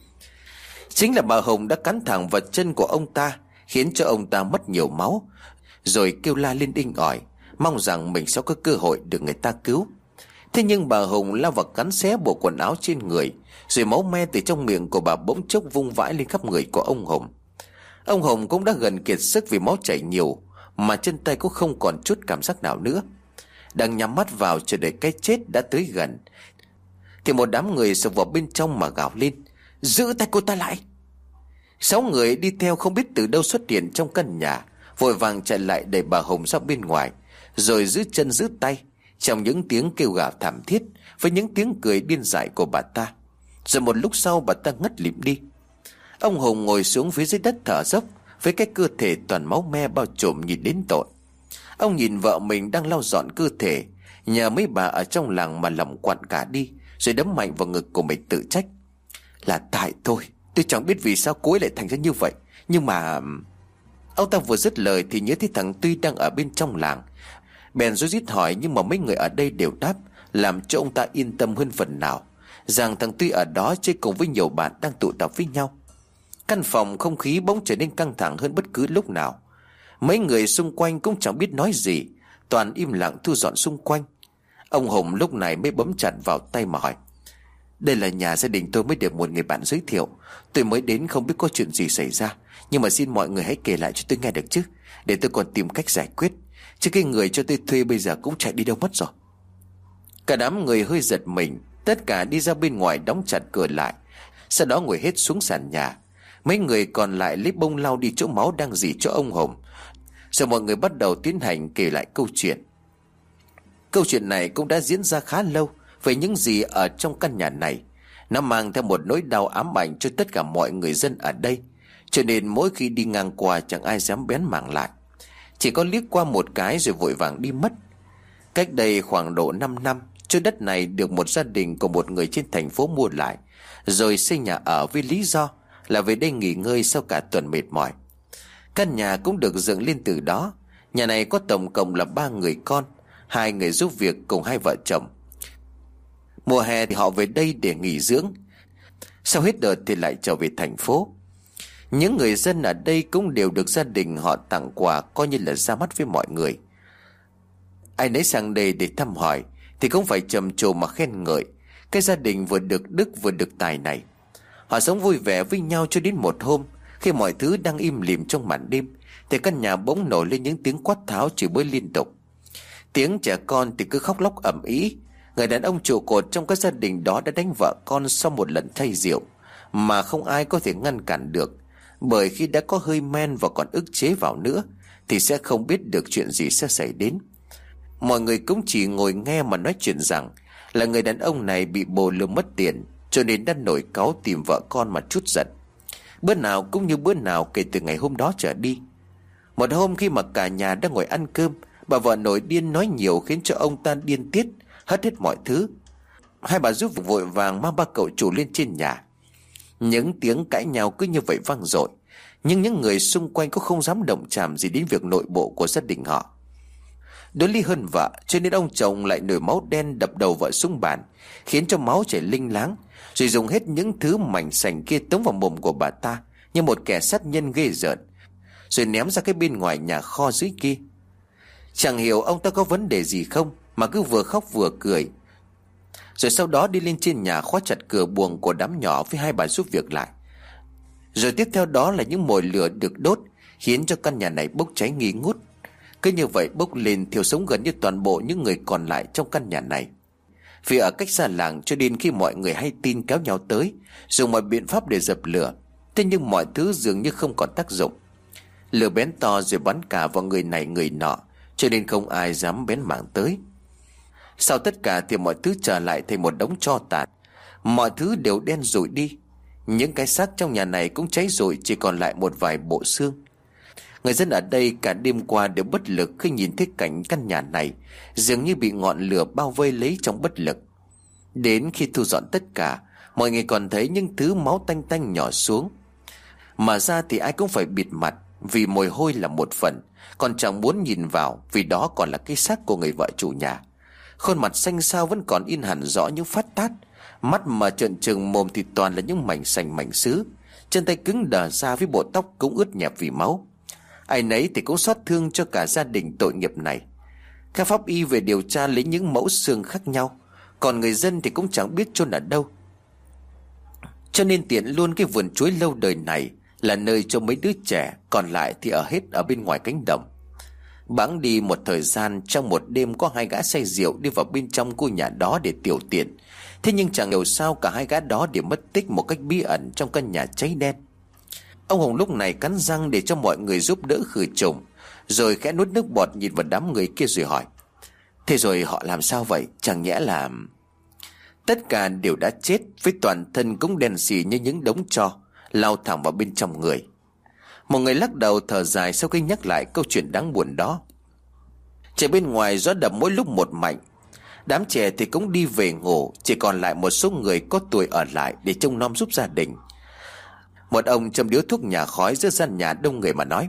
Chính là bà Hùng đã cắn thẳng vào chân của ông ta, khiến cho ông ta mất nhiều máu, rồi kêu la lên inh ỏi, mong rằng mình sẽ có cơ hội được người ta cứu. Thế nhưng bà Hùng lao vào cắn xé bộ quần áo trên người, rồi máu me từ trong miệng của bà bỗng chốc vung vãi lên khắp người của ông Hùng. Ông Hùng cũng đã gần kiệt sức vì máu chảy nhiều, mà chân tay cũng không còn chút cảm giác nào nữa. Đang nhắm mắt vào chờ đợi cái chết đã tới gần, thì một đám người xông vào bên trong mà gào lên: Giữ tay cô ta lại! Sáu người đi theo không biết từ đâu xuất hiện trong căn nhà, vội vàng chạy lại đẩy bà Hùng ra bên ngoài, rồi giữ chân giữ tay trong những tiếng kêu gào thảm thiết với những tiếng cười điên dại của bà ta. Rồi một lúc sau bà ta ngất lịm đi. Ông Hùng ngồi xuống phía dưới đất thở dốc, với cái cơ thể toàn máu me bao trùm nhìn đến tội. Ông nhìn vợ mình đang lau dọn cơ thể, nhờ mấy bà ở trong làng mà lòng quặn cả đi, rồi đấm mạnh vào ngực của mình tự trách: Là tại tôi, tôi chẳng biết vì sao cô ấy lại thành ra như vậy. Nhưng mà... Ông ta vừa dứt lời thì nhớ thấy thằng Tuy đang ở bên trong làng, bèn rối rít hỏi, nhưng mà mấy người ở đây đều đáp, làm cho ông ta yên tâm hơn phần nào, rằng thằng Tuy ở đó chơi cùng với nhiều bạn đang tụ tập với nhau. Căn phòng không khí bỗng trở nên căng thẳng hơn bất cứ lúc nào. Mấy người xung quanh cũng chẳng biết nói gì, toàn im lặng thu dọn xung quanh. Ông Hùng lúc này mới bấm chặt vào tay mà hỏi: Đây là nhà gia đình tôi mới được một người bạn giới thiệu. Tôi mới đến không biết có chuyện gì xảy ra, nhưng mà xin mọi người hãy kể lại cho tôi nghe được chứ, để tôi còn tìm cách giải quyết. Chứ cái người cho tôi thuê bây giờ cũng chạy đi đâu mất rồi. Cả đám người hơi giật mình, tất cả đi ra bên ngoài đóng chặt cửa lại, sau đó ngồi hết xuống sàn nhà. Mấy người còn lại lấy bông lau đi chỗ máu đang rỉ cho ông Hùng. Rồi mọi người bắt đầu tiến hành kể lại câu chuyện. Câu chuyện này cũng đã diễn ra khá lâu. Về những gì ở trong căn nhà này, nó mang theo một nỗi đau ám ảnh cho tất cả mọi người dân ở đây, cho nên mỗi khi đi ngang qua chẳng ai dám bén mảng lại, chỉ có liếc qua một cái rồi vội vàng đi mất. Cách đây khoảng độ năm năm, chỗ đất này được một gia đình của một người trên thành phố mua lại, rồi xây nhà ở với lý do là về đây nghỉ ngơi sau cả tuần mệt mỏi. Căn nhà cũng được dựng lên từ đó. Nhà này có tổng cộng là ba người con, hai người giúp việc cùng hai vợ chồng. Mùa hè thì họ về đây để nghỉ dưỡng, sau hết đợt thì lại trở về thành phố. Những người dân ở đây cũng đều được gia đình họ tặng quà, coi như là ra mắt với mọi người. Ai nấy sang đây để thăm hỏi thì cũng phải trầm trồ mà khen ngợi cái gia đình vừa được đức vừa được tài này. Họ sống vui vẻ với nhau cho đến một hôm, khi mọi thứ đang im lìm trong màn đêm, thì căn nhà bỗng nổi lên những tiếng quát tháo chửi bới liên tục. Tiếng trẻ con thì cứ khóc lóc ầm ĩ. Người đàn ông trụ cột trong các gia đình đó đã đánh vợ con sau một lần say rượu, mà không ai có thể ngăn cản được, bởi khi đã có hơi men và còn ức chế vào nữa thì sẽ không biết được chuyện gì sẽ xảy đến. Mọi người cũng chỉ ngồi nghe mà nói chuyện rằng là người đàn ông này bị bồ lừa mất tiền, cho nên đã nổi cáu tìm vợ con mà trút giận. Bữa nào cũng như bữa nào kể từ ngày hôm đó trở đi. Một hôm khi mà cả nhà đang ngồi ăn cơm, bà vợ nổi điên nói nhiều khiến cho ông ta điên tiết, hất hết mọi thứ. Hai bà giúp vội vàng mang ba cậu chủ lên trên nhà. Những tiếng cãi nhau cứ như vậy vang dội, nhưng những người xung quanh cũng không dám động chạm gì đến việc nội bộ của gia đình họ. Đối ly hơn vợ, cho nên ông chồng lại nổi máu đen đập đầu vợ xuống bàn, khiến cho máu chảy linh láng, rồi dùng hết những thứ mảnh sành kia tống vào mồm của bà ta như một kẻ sát nhân ghê rợn, rồi ném ra cái bên ngoài nhà kho dưới kia. Chẳng hiểu ông ta có vấn đề gì không mà cứ vừa khóc vừa cười. Rồi sau đó đi lên trên nhà khóa chặt cửa buồng của đám nhỏ với hai bà giúp việc lại. Rồi tiếp theo đó là những mồi lửa được đốt, khiến cho căn nhà này bốc cháy nghi ngút. Cứ như vậy bốc lên thiêu sống gần như toàn bộ những người còn lại trong căn nhà này. Vì ở cách xa làng cho nên khi mọi người hay tin kéo nhau tới, dùng mọi biện pháp để dập lửa. Thế nhưng mọi thứ dường như không còn tác dụng. Lửa bén to rồi bắn cả vào người này người nọ, cho nên không ai dám bén mảng tới. Sau tất cả thì mọi thứ trở lại thành một đống tro tàn. Mọi thứ đều đen rụi đi. Những cái xác trong nhà này cũng cháy rụi, chỉ còn lại một vài bộ xương. Người dân ở đây cả đêm qua đều bất lực khi nhìn thấy cảnh căn nhà này dường như bị ngọn lửa bao vây lấy trong bất lực. Đến khi thu dọn tất cả, mọi người còn thấy những thứ máu tanh tanh nhỏ xuống. Mà ra thì ai cũng phải bịt mặt, vì mùi hôi là một phần, còn chẳng muốn nhìn vào vì đó còn là cái xác của người vợ chủ nhà. Khuôn mặt xanh xao vẫn còn in hẳn rõ những phát tát, mắt mà trợn trừng, mồm thì toàn là những mảnh sành mảnh sứ, chân tay cứng đờ ra với bộ tóc cũng ướt nhẹp vì máu. Ai nấy thì cũng xót thương cho cả gia đình tội nghiệp này. Các pháp y về điều tra lấy những mẫu xương khác nhau, còn người dân thì cũng chẳng biết chôn ở đâu. Cho nên tiện luôn cái vườn chuối lâu đời này là nơi cho mấy đứa trẻ, còn lại thì ở hết ở bên ngoài cánh đồng. Bẵng đi một thời gian, trong một đêm có hai gã say rượu đi vào bên trong khu nhà đó để tiểu tiện. Thế nhưng chẳng hiểu sao cả hai gã đó đều mất tích một cách bí ẩn trong căn nhà cháy đen. Ông Hùng lúc này cắn răng để cho mọi người giúp đỡ khử trùng, rồi khẽ nuốt nước bọt nhìn vào đám người kia rồi hỏi: thế rồi họ làm sao vậy? Chẳng nhẽ là... Tất cả đều đã chết, với toàn thân cũng đen xì như những đống tro lao thẳng vào bên trong người. Một người lắc đầu thở dài sau khi nhắc lại câu chuyện đáng buồn đó. Trời bên ngoài gió đập mỗi lúc một mạnh. Đám trẻ thì cũng đi về ngủ, chỉ còn lại một số người có tuổi ở lại để trông nom giúp gia đình. Một ông châm điếu thuốc nhà khói giữa gian nhà đông người mà nói: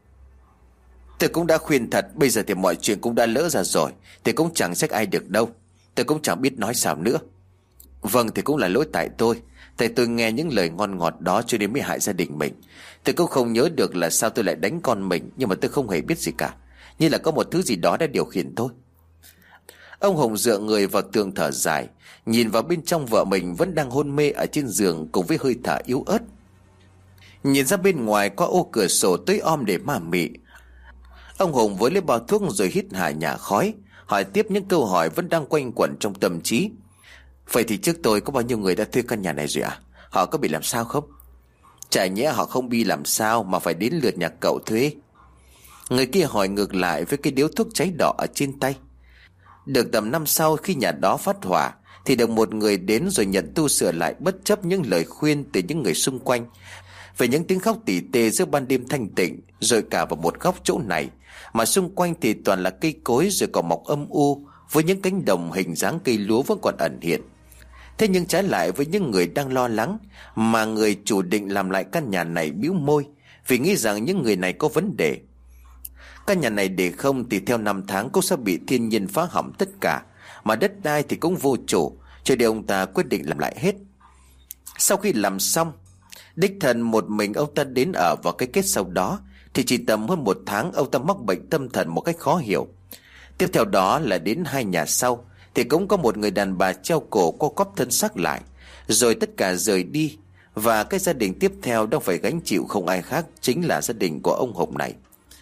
tôi cũng đã khuyên thật, bây giờ thì mọi chuyện cũng đã lỡ ra rồi, thì cũng chẳng trách ai được đâu. Tôi cũng chẳng biết nói sao nữa. Vâng, thì cũng là lỗi tại tôi. Tại tôi nghe những lời ngon ngọt đó cho nên mới hại gia đình mình. Tôi cũng không nhớ được là sao tôi lại đánh con mình, nhưng mà tôi không hề biết gì cả. Như là có một thứ gì đó đã điều khiển tôi. Ông Hùng dựa người vào tường thở dài, nhìn vào bên trong vợ mình vẫn đang hôn mê ở trên giường cùng với hơi thở yếu ớt. Nhìn ra bên ngoài qua ô cửa sổ tối om để ma mị. Ông Hùng với lấy bao thuốc rồi hít hà nhả khói, hỏi tiếp những câu hỏi vẫn đang quanh quẩn trong tâm trí. Vậy thì trước tôi có bao nhiêu người đã thuê căn nhà này rồi à? Họ có bị làm sao không? Chả nhẽ họ không bị làm sao mà phải đến lượt nhà cậu thuê? Người kia hỏi ngược lại với cái điếu thuốc cháy đỏ ở trên tay. Được tầm năm sau, khi nhà đó phát hỏa thì được một người đến rồi nhận tu sửa lại, bất chấp những lời khuyên từ những người xung quanh về những tiếng khóc tỉ tê giữa ban đêm thanh tịnh. Rồi cả vào một góc chỗ này mà xung quanh thì toàn là cây cối, rồi còn mọc âm u với những cánh đồng hình dáng cây lúa vẫn còn ẩn hiện. Thế nhưng trái lại với những người đang lo lắng, mà người chủ định làm lại căn nhà này bĩu môi vì nghĩ rằng những người này có vấn đề. Căn nhà này để không thì theo năm tháng cũng sẽ bị thiên nhiên phá hỏng tất cả, mà đất đai thì cũng vô chủ, cho nên ông ta quyết định làm lại hết. Sau khi làm xong, đích thân một mình ông ta đến ở vào cái kết sau đó, thì chỉ tầm hơn một tháng ông ta mắc bệnh tâm thần một cách khó hiểu. Tiếp theo đó là đến hai nhà sau thì cũng có một người đàn bà treo cổ co quắp thân xác lại, rồi tất cả rời đi. Và cái gia đình tiếp theo đang phải gánh chịu không ai khác chính là gia đình của ông Hùng này.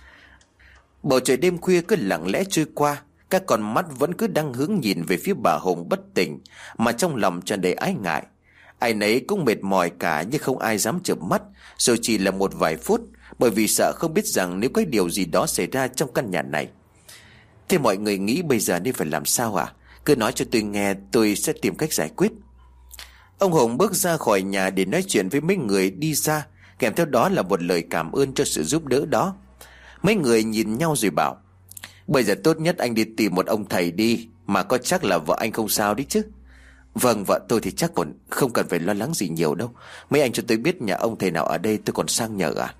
Bầu trời đêm khuya cứ lặng lẽ trôi qua, các con mắt vẫn cứ đang hướng nhìn về phía bà Hùng bất tỉnh, mà trong lòng tràn đầy ái ngại. Ai nấy cũng mệt mỏi cả, nhưng không ai dám chợp mắt. Rồi chỉ là một vài phút, bởi vì sợ không biết rằng nếu có điều gì đó xảy ra trong căn nhà này. Thế mọi người nghĩ bây giờ nên phải làm sao à? Cứ nói cho tôi nghe, tôi sẽ tìm cách giải quyết. Ông Hùng bước ra khỏi nhà để nói chuyện với mấy người đi ra, kèm theo đó là một lời cảm ơn cho sự giúp đỡ đó. Mấy người nhìn nhau rồi bảo: bây giờ tốt nhất anh đi tìm một ông thầy đi, mà có chắc là vợ anh không sao đấy chứ? Vâng, vợ tôi thì chắc còn không cần phải lo lắng gì nhiều đâu. Mấy anh cho tôi biết nhà ông thầy nào ở đây tôi còn sang nhờ à?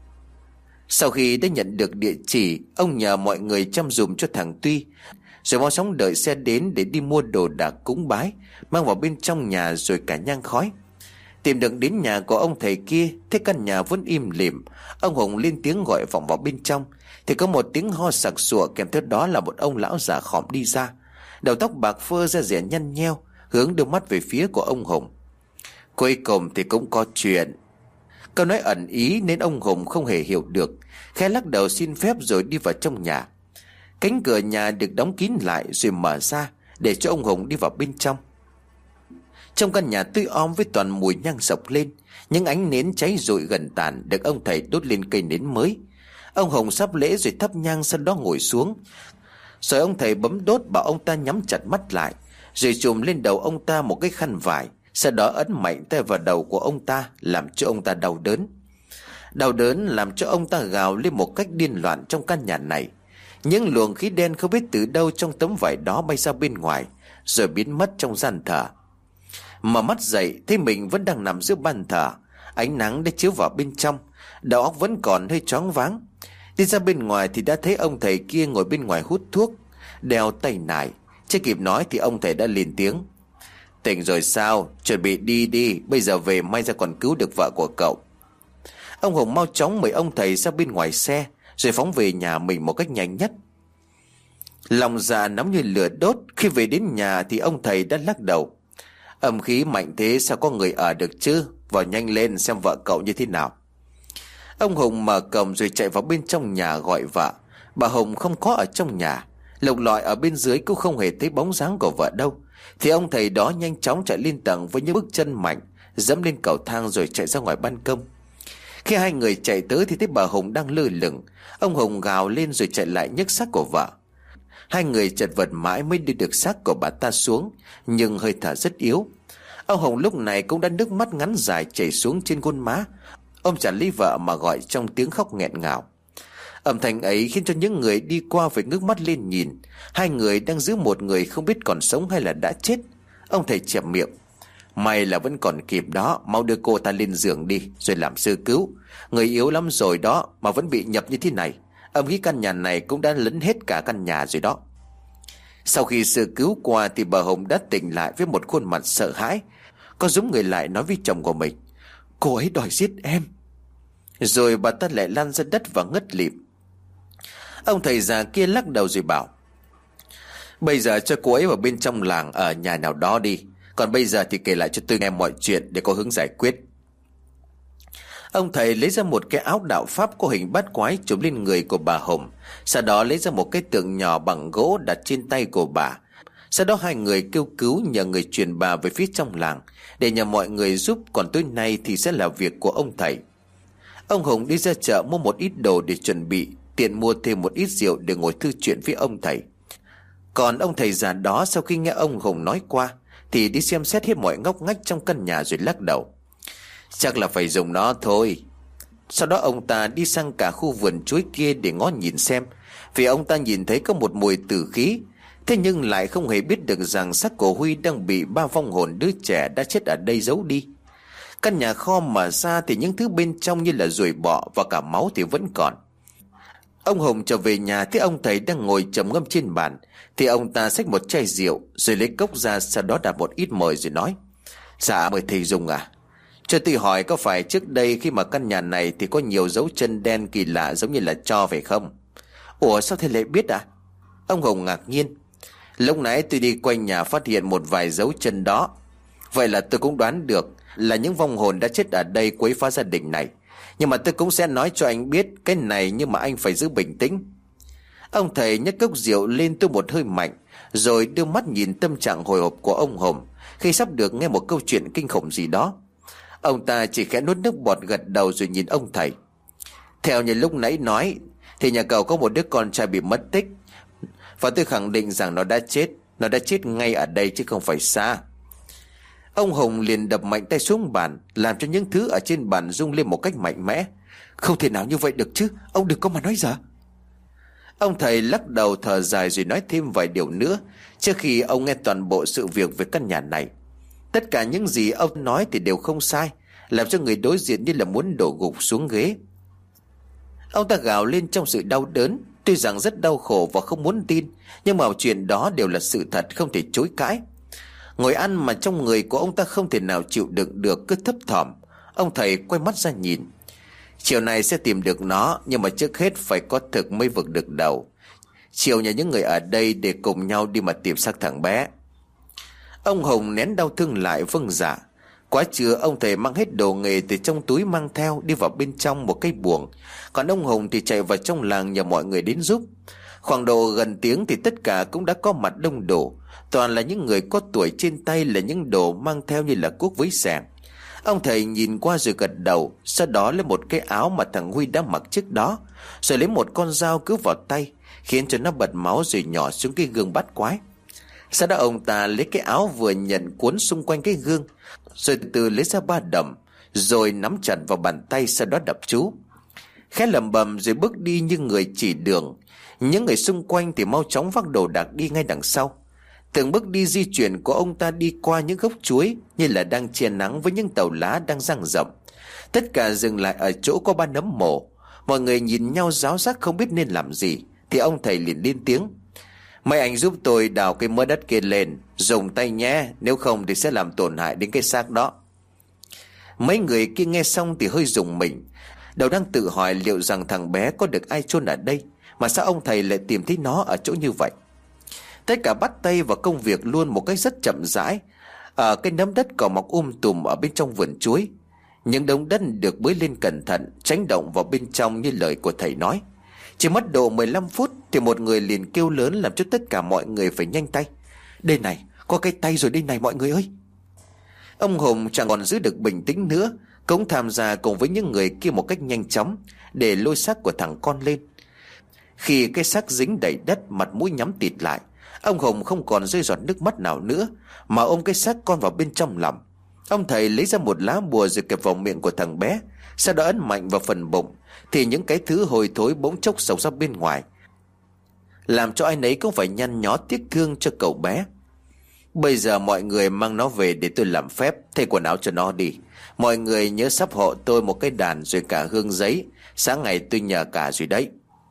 Sau khi đã nhận được địa chỉ, ông nhờ mọi người chăm dùm cho thằng Tuy, rồi mau chóng đợi xe đến để đi mua đồ đạc cúng bái, mang vào bên trong nhà rồi cả nhang khói. Tìm được đến nhà của ông thầy kia, thấy căn nhà vẫn im lìm. Ông Hùng lên tiếng gọi vọng vào bên trong, thì có một tiếng ho sặc sụa, kèm theo đó là một ông lão già khòm đi ra, đầu tóc bạc phơ, da dẻ nhăn nheo, hướng đôi mắt về phía của ông Hùng. Cuối cùng thì cũng có chuyện. Câu nói ẩn ý nên ông Hùng không hề hiểu được, khẽ lắc đầu xin phép rồi đi vào trong nhà. Cánh cửa nhà được đóng kín lại rồi mở ra để cho ông Hùng đi vào bên trong. Trong căn nhà tươi om với toàn mùi nhang sộc lên, những ánh nến cháy rụi gần tàn được ông thầy đốt lên cây nến mới. Ông Hùng sắp lễ rồi thắp nhang, sau đó ngồi xuống. Rồi ông thầy bấm đốt, bảo ông ta nhắm chặt mắt lại, rồi chùm lên đầu ông ta một cái khăn vải, sau đó ấn mạnh tay vào đầu của ông ta, làm cho ông ta đau đớn. Đau đớn làm cho ông ta gào lên một cách điên loạn trong căn nhà này. Những luồng khí đen không biết từ đâu trong tấm vải đó bay ra bên ngoài, rồi biến mất trong gian thờ. Mở mắt dậy thấy mình vẫn đang nằm giữa ban thờ. Ánh nắng đã chiếu vào bên trong, đầu óc vẫn còn hơi choáng váng. Đi ra bên ngoài thì đã thấy ông thầy kia ngồi bên ngoài hút thuốc, đeo tay nải. Chưa kịp nói thì ông thầy đã lên tiếng: tỉnh rồi sao? Chuẩn bị đi đi, bây giờ về may ra còn cứu được vợ của cậu. Ông Hùng mau chóng mời ông thầy ra bên ngoài xe, rồi phóng về nhà mình một cách nhanh nhất. Lòng dạ nóng như lửa đốt. Khi về đến nhà thì ông thầy đã lắc đầu: âm khí mạnh thế sao có người ở được chứ? Vào nhanh lên xem vợ cậu như thế nào. Ông Hùng mở cổng rồi chạy vào bên trong nhà gọi vợ. Bà Hùng không có ở trong nhà, lục lọi ở bên dưới cũng không hề thấy bóng dáng của vợ đâu. Thì ông thầy đó nhanh chóng chạy lên tầng với những bước chân mạnh, dẫm lên cầu thang rồi chạy ra ngoài ban công. Khi hai người chạy tới thì thấy bà Hùng đang lơ lửng. Ông Hùng gào lên rồi chạy lại nhấc xác của vợ. Hai người chật vật mãi mới đưa được xác của bà ta xuống, nhưng hơi thở rất yếu. Ông Hùng lúc này cũng đã nước mắt ngắn dài chảy xuống trên khuôn má. Ông chẳng lấy vợ mà gọi trong tiếng khóc nghẹn ngào. Âm thanh ấy khiến cho những người đi qua phải ngước mắt lên nhìn. Hai người đang giữ một người không biết còn sống hay là đã chết. Ông thầy chẹp miệng: may là vẫn còn kịp đó, mau đưa cô ta lên giường đi rồi làm sơ cứu. Người yếu lắm rồi đó mà vẫn bị nhập như thế này. Âm khí căn nhà này cũng đã lấn hết cả căn nhà rồi đó. Sau khi sơ cứu qua thì bà Hồng đã tỉnh lại với một khuôn mặt sợ hãi. Có giống người lại nói với chồng của mình: cô ấy đòi giết em. Rồi bà ta lại lăn ra đất và ngất lịm. Ông thầy già kia lắc đầu rồi bảo: bây giờ cho cô ấy vào bên trong làng ở nhà nào đó đi. Còn bây giờ thì kể lại cho tôi nghe mọi chuyện để có hướng giải quyết. Ông thầy lấy ra một cái áo đạo pháp có hình bát quái chụp lên người của bà Hồng. Sau đó lấy ra một cái tượng nhỏ bằng gỗ đặt trên tay của bà. Sau đó hai người kêu cứu nhờ người truyền bà về phía trong làng để nhờ mọi người giúp. Còn tối nay thì sẽ là việc của ông thầy. Ông Hùng đi ra chợ mua một ít đồ để chuẩn bị, tiện mua thêm một ít rượu để ngồi thư chuyện với ông thầy. Còn ông thầy già đó sau khi nghe ông Hùng nói qua thì đi xem xét hết mọi ngóc ngách trong căn nhà rồi lắc đầu: chắc là phải dùng nó thôi. Sau đó ông ta đi sang cả khu vườn chuối kia để ngó nhìn xem, vì ông ta nhìn thấy có một mùi tử khí. Thế nhưng lại không hề biết được rằng xác của Huy đang bị ba vong hồn đứa trẻ đã chết ở đây giấu đi. Căn nhà kho mở ra thì những thứ bên trong như là ruồi bọ và cả máu thì vẫn còn. Ông Hùng trở về nhà thấy ông thầy đang ngồi trầm ngâm trên bàn, thì ông ta xách một chai rượu rồi lấy cốc ra, sau đó đặt một ít mời rồi nói: dạ mời thầy dùng à? Cho tôi hỏi, có phải trước đây khi mà căn nhà này thì có nhiều dấu chân đen kỳ lạ giống như là tro phải không? Ủa sao thầy lại biết à? Ông Hùng ngạc nhiên: lúc nãy tôi đi quanh nhà phát hiện một vài dấu chân đó. Vậy là tôi cũng đoán được là những vong hồn đã chết ở đây quấy phá gia đình này. Nhưng mà tôi cũng sẽ nói cho anh biết cái này, nhưng mà anh phải giữ bình tĩnh. Ông thầy nhấc cốc rượu lên tôi một hơi mạnh, rồi đưa mắt nhìn tâm trạng hồi hộp của ông Hùng khi sắp được nghe một câu chuyện kinh khủng gì đó. Ông ta chỉ khẽ nuốt nước bọt gật đầu rồi nhìn ông thầy: Theo như lúc nãy nói thì nhà cậu có một đứa con trai bị mất tích, và tôi khẳng định rằng nó đã chết. Nó đã chết ngay ở đây chứ không phải xa. Ông Hùng liền đập mạnh tay xuống bàn, làm cho những thứ ở trên bàn rung lên một cách mạnh mẽ. Không thể nào như vậy được chứ, ông đừng có mà nói dở. Ông thầy lắc đầu thở dài rồi nói thêm vài điều nữa trước khi ông nghe toàn bộ sự việc về căn nhà này. Tất cả những gì ông nói thì đều không sai, làm cho người đối diện như là muốn đổ gục xuống ghế. Ông ta gào lên trong sự đau đớn, tuy rằng rất đau khổ và không muốn tin, nhưng mà chuyện đó đều là sự thật không thể chối cãi. Ngồi ăn mà trong người của ông ta không thể nào chịu đựng được, cứ thấp thỏm. Ông thầy quay mắt ra nhìn. Chiều này sẽ tìm được nó, nhưng mà trước hết phải có thực mới vực được đầu. Chiều nhà những người ở đây để cùng nhau đi mà tìm xác thằng bé. Ông Hùng nén đau thương lại vâng dạ. Quá trưa ông thầy mang hết đồ nghề từ trong túi mang theo đi vào bên trong một cái buồng. Còn ông Hùng thì chạy vào trong làng nhờ mọi người đến giúp. Khoảng độ gần tiếng thì tất cả cũng đã có mặt đông đủ. Toàn là những người có tuổi, trên tay là những đồ mang theo như là cuốc với xẻng. Ông thầy nhìn qua rồi gật đầu. Sau đó lấy một cái áo mà thằng Huy đã mặc trước đó, rồi lấy một con dao cứ vào tay, khiến cho nó bật máu rồi nhỏ xuống cái gương bát quái. Sau đó ông ta lấy cái áo vừa nhận cuốn xung quanh cái gương, rồi từ từ lấy ra ba đầm, rồi nắm chặt vào bàn tay, sau đó đập chú. Khẽ lẩm bẩm rồi bước đi như người chỉ đường. Những người xung quanh thì mau chóng vác đồ đạc đi ngay đằng sau. Từng bước đi di chuyển của ông ta đi qua những gốc chuối như là đang che nắng với những tàu lá đang dang rộng. Tất cả dừng lại ở chỗ có ba nấm mộ. Mọi người nhìn nhau ráo rác không biết nên làm gì, thì ông thầy liền lên tiếng. Mấy anh giúp tôi đào cái mớ đất kia lên, dùng tay nhé, nếu không thì sẽ làm tổn hại đến cái xác đó. Mấy người kia nghe xong thì hơi rùng mình, đầu đang tự hỏi liệu rằng thằng bé có được ai chôn ở đây, mà sao ông thầy lại tìm thấy nó ở chỗ như vậy. Tất cả bắt tay vào công việc luôn một cách rất chậm rãi. Ở cái nấm đất cỏ mọc um tùm ở bên trong vườn chuối. Những đống đất được bới lên cẩn thận, tránh động vào bên trong như lời của thầy nói. Chỉ mất độ mười lăm phút thì một người liền kêu lớn làm cho tất cả mọi người phải nhanh tay. Đây này, có cái tay rồi đây này mọi người ơi. Ông Hùng chẳng còn giữ được bình tĩnh nữa, cũng tham gia cùng với những người kia một cách nhanh chóng để lôi xác của thằng con lên. Khi cái xác dính đầy đất, mặt mũi nhắm tịt lại, ông Hùng không còn rơi giọt nước mắt nào nữa, mà ôm cái xác con vào bên trong lòng. Ông thầy lấy ra một lá bùa rồi kẹp vào miệng của thằng bé, sau đó ấn mạnh vào phần bụng, thì những cái thứ hôi thối bỗng chốc xộc ra bên ngoài, làm cho ai nấy cũng phải nhăn nhó tiếc thương cho cậu bé. Bây giờ mọi người mang nó về để tôi làm phép, thay quần áo cho nó đi. Mọi người nhớ sắp hộ tôi một cái đàn rồi cả hương giấy, sáng ngày tôi nhờ cả rồi đấy.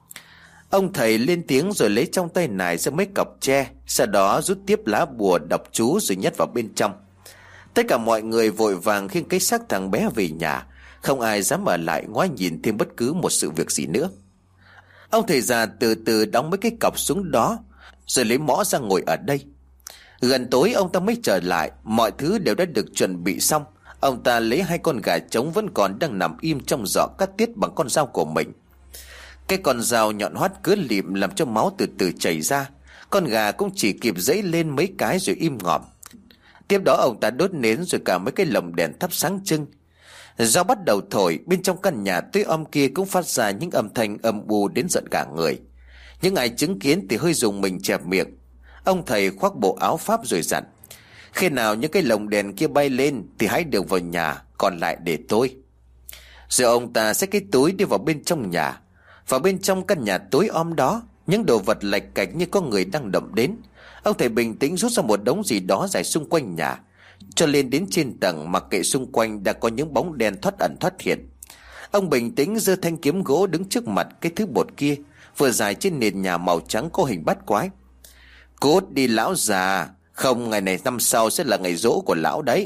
Ông thầy lên tiếng rồi lấy trong tay nải ra mấy cọc tre, sau đó rút tiếp lá bùa đọc chú rồi nhét vào bên trong. Tất cả mọi người vội vàng khiêng cái xác thằng bé về nhà, không ai dám ở lại ngoái nhìn thêm bất cứ một sự việc gì nữa. Ông thầy già từ từ đóng mấy cái cọc xuống đó, rồi lấy mõ ra ngồi ở đây. Gần tối ông ta mới trở lại, mọi thứ đều đã được chuẩn bị xong. Ông ta lấy hai con gà trống vẫn còn đang nằm im trong giỏ cắt tiết bằng con dao của mình. Cái con dao nhọn hoắt cứ lịm làm cho máu từ từ chảy ra. Con gà cũng chỉ kịp dẫy lên mấy cái rồi im ngòm. Tiếp đó ông ta đốt nến rồi cả mấy cái lồng đèn thắp sáng trưng. Gió bắt đầu thổi, bên trong căn nhà tối om kia cũng phát ra những âm thanh âm u đến giận cả người. Những ai chứng kiến thì hơi rùng mình chẹp miệng. Ông thầy khoác bộ áo pháp rồi dặn: khi nào những cái lồng đèn kia bay lên thì hãy được vào nhà, còn lại để tôi. Rồi ông ta xách cái túi đi vào bên trong nhà. Vào bên trong căn nhà tối om đó, những đồ vật lạch cạch như có người đang động đến. Ông thầy bình tĩnh rút ra một đống gì đó dài xung quanh nhà, cho lên đến trên tầng, mặc kệ xung quanh đã có những bóng đen thoát ẩn thoát hiện. Ông bình tĩnh giơ thanh kiếm gỗ đứng trước mặt cái thứ bột kia, vừa dài trên nền nhà màu trắng có hình bát quái. Cút đi lão già, không ngày này năm sau sẽ là ngày giỗ của lão đấy.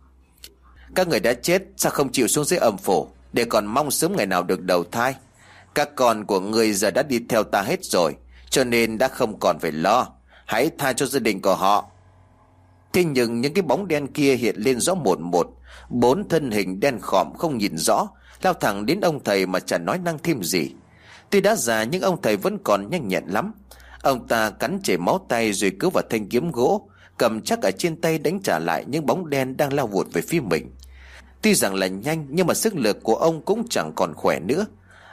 Các người đã chết sao không chịu xuống dưới âm phủ, để còn mong sớm ngày nào được đầu thai. Các con của người giờ đã đi theo ta hết rồi, cho nên đã không còn phải lo. Hãy tha cho gia đình của họ. Thế nhưng những cái bóng đen kia hiện lên rõ một một. Bốn thân hình đen khòm không nhìn rõ, lao thẳng đến ông thầy mà chẳng nói năng thêm gì. Tuy đã già nhưng ông thầy vẫn còn nhanh nhẹn lắm. Ông ta cắn chảy máu tay rồi cứu vào thanh kiếm gỗ, cầm chắc ở trên tay đánh trả lại những bóng đen đang lao vụt về phía mình. Tuy rằng là nhanh nhưng mà sức lực của ông cũng chẳng còn khỏe nữa.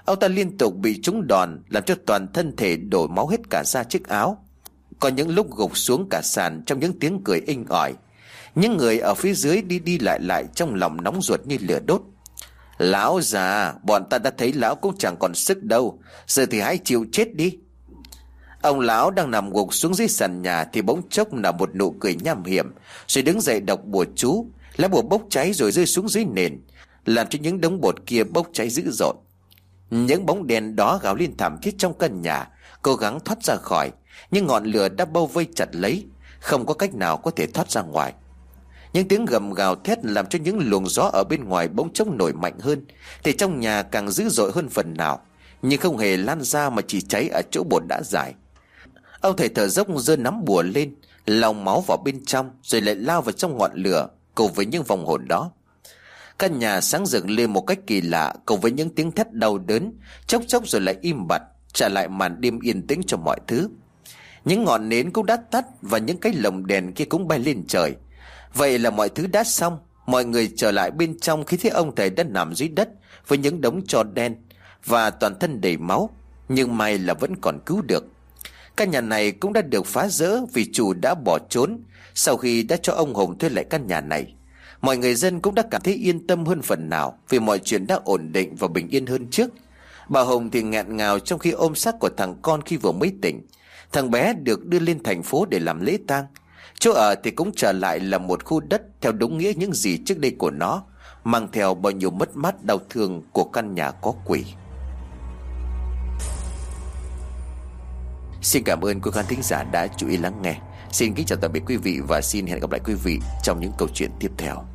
Ông ta liên tục bị trúng đòn, làm cho toàn thân thể đổ máu hết cả da chiếc áo. Có những lúc gục xuống cả sàn trong những tiếng cười inh ỏi. Những người ở phía dưới đi đi lại lại trong lòng nóng ruột như lửa đốt. Lão già, bọn ta đã thấy lão cũng chẳng còn sức đâu, giờ thì hãy chịu chết đi. Ông lão đang nằm gục xuống dưới sàn nhà thì bỗng chốc là một nụ cười nham hiểm, rồi đứng dậy đọc bùa chú. Lá bùa bốc cháy rồi rơi xuống dưới nền, làm cho những đống bột kia bốc cháy dữ dội. Những bóng đèn đó gào lên thảm thiết trong căn nhà, cố gắng thoát ra khỏi, nhưng ngọn lửa đã bao vây chặt lấy, không có cách nào có thể thoát ra ngoài. Những tiếng gầm gào thét làm cho những luồng gió ở bên ngoài bỗng chốc nổi mạnh hơn, thì trong nhà càng dữ dội hơn phần nào, nhưng không hề lan ra mà chỉ cháy ở chỗ bột đã rải. Ông thầy thở dốc giơ nắm bùa lên, lòng máu vào bên trong, rồi lại lao vào trong ngọn lửa cùng với những vong hồn đó. Căn nhà sáng rực lên một cách kỳ lạ, cùng với những tiếng thét đau đớn, chốc chốc rồi lại im bặt, trả lại màn đêm yên tĩnh cho mọi thứ. Những ngọn nến cũng đã tắt và những cái lồng đèn kia cũng bay lên trời. Vậy là mọi thứ đã xong. Mọi người trở lại bên trong khi thấy ông thầy đã nằm dưới đất với những đống tro đen và toàn thân đầy máu, nhưng may là vẫn còn cứu được. Căn nhà này cũng đã được phá rỡ vì chủ đã bỏ trốn sau khi đã cho ông Hùng thuê lại căn nhà này. Mọi người dân cũng đã cảm thấy yên tâm hơn phần nào vì mọi chuyện đã ổn định và bình yên hơn trước. Bà Hồng thì nghẹn ngào trong khi ôm xác của thằng con khi vừa mới tỉnh. Thằng bé được đưa lên thành phố để làm lễ tang. Chỗ ở thì cũng trở lại là một khu đất theo đúng nghĩa những gì trước đây của nó, mang theo bao nhiêu mất mát đau thương của căn nhà có quỷ. Xin cảm ơn quý khán thính giả đã chú ý lắng nghe. Xin kính chào tạm biệt quý vị và xin hẹn gặp lại quý vị trong những câu chuyện tiếp theo.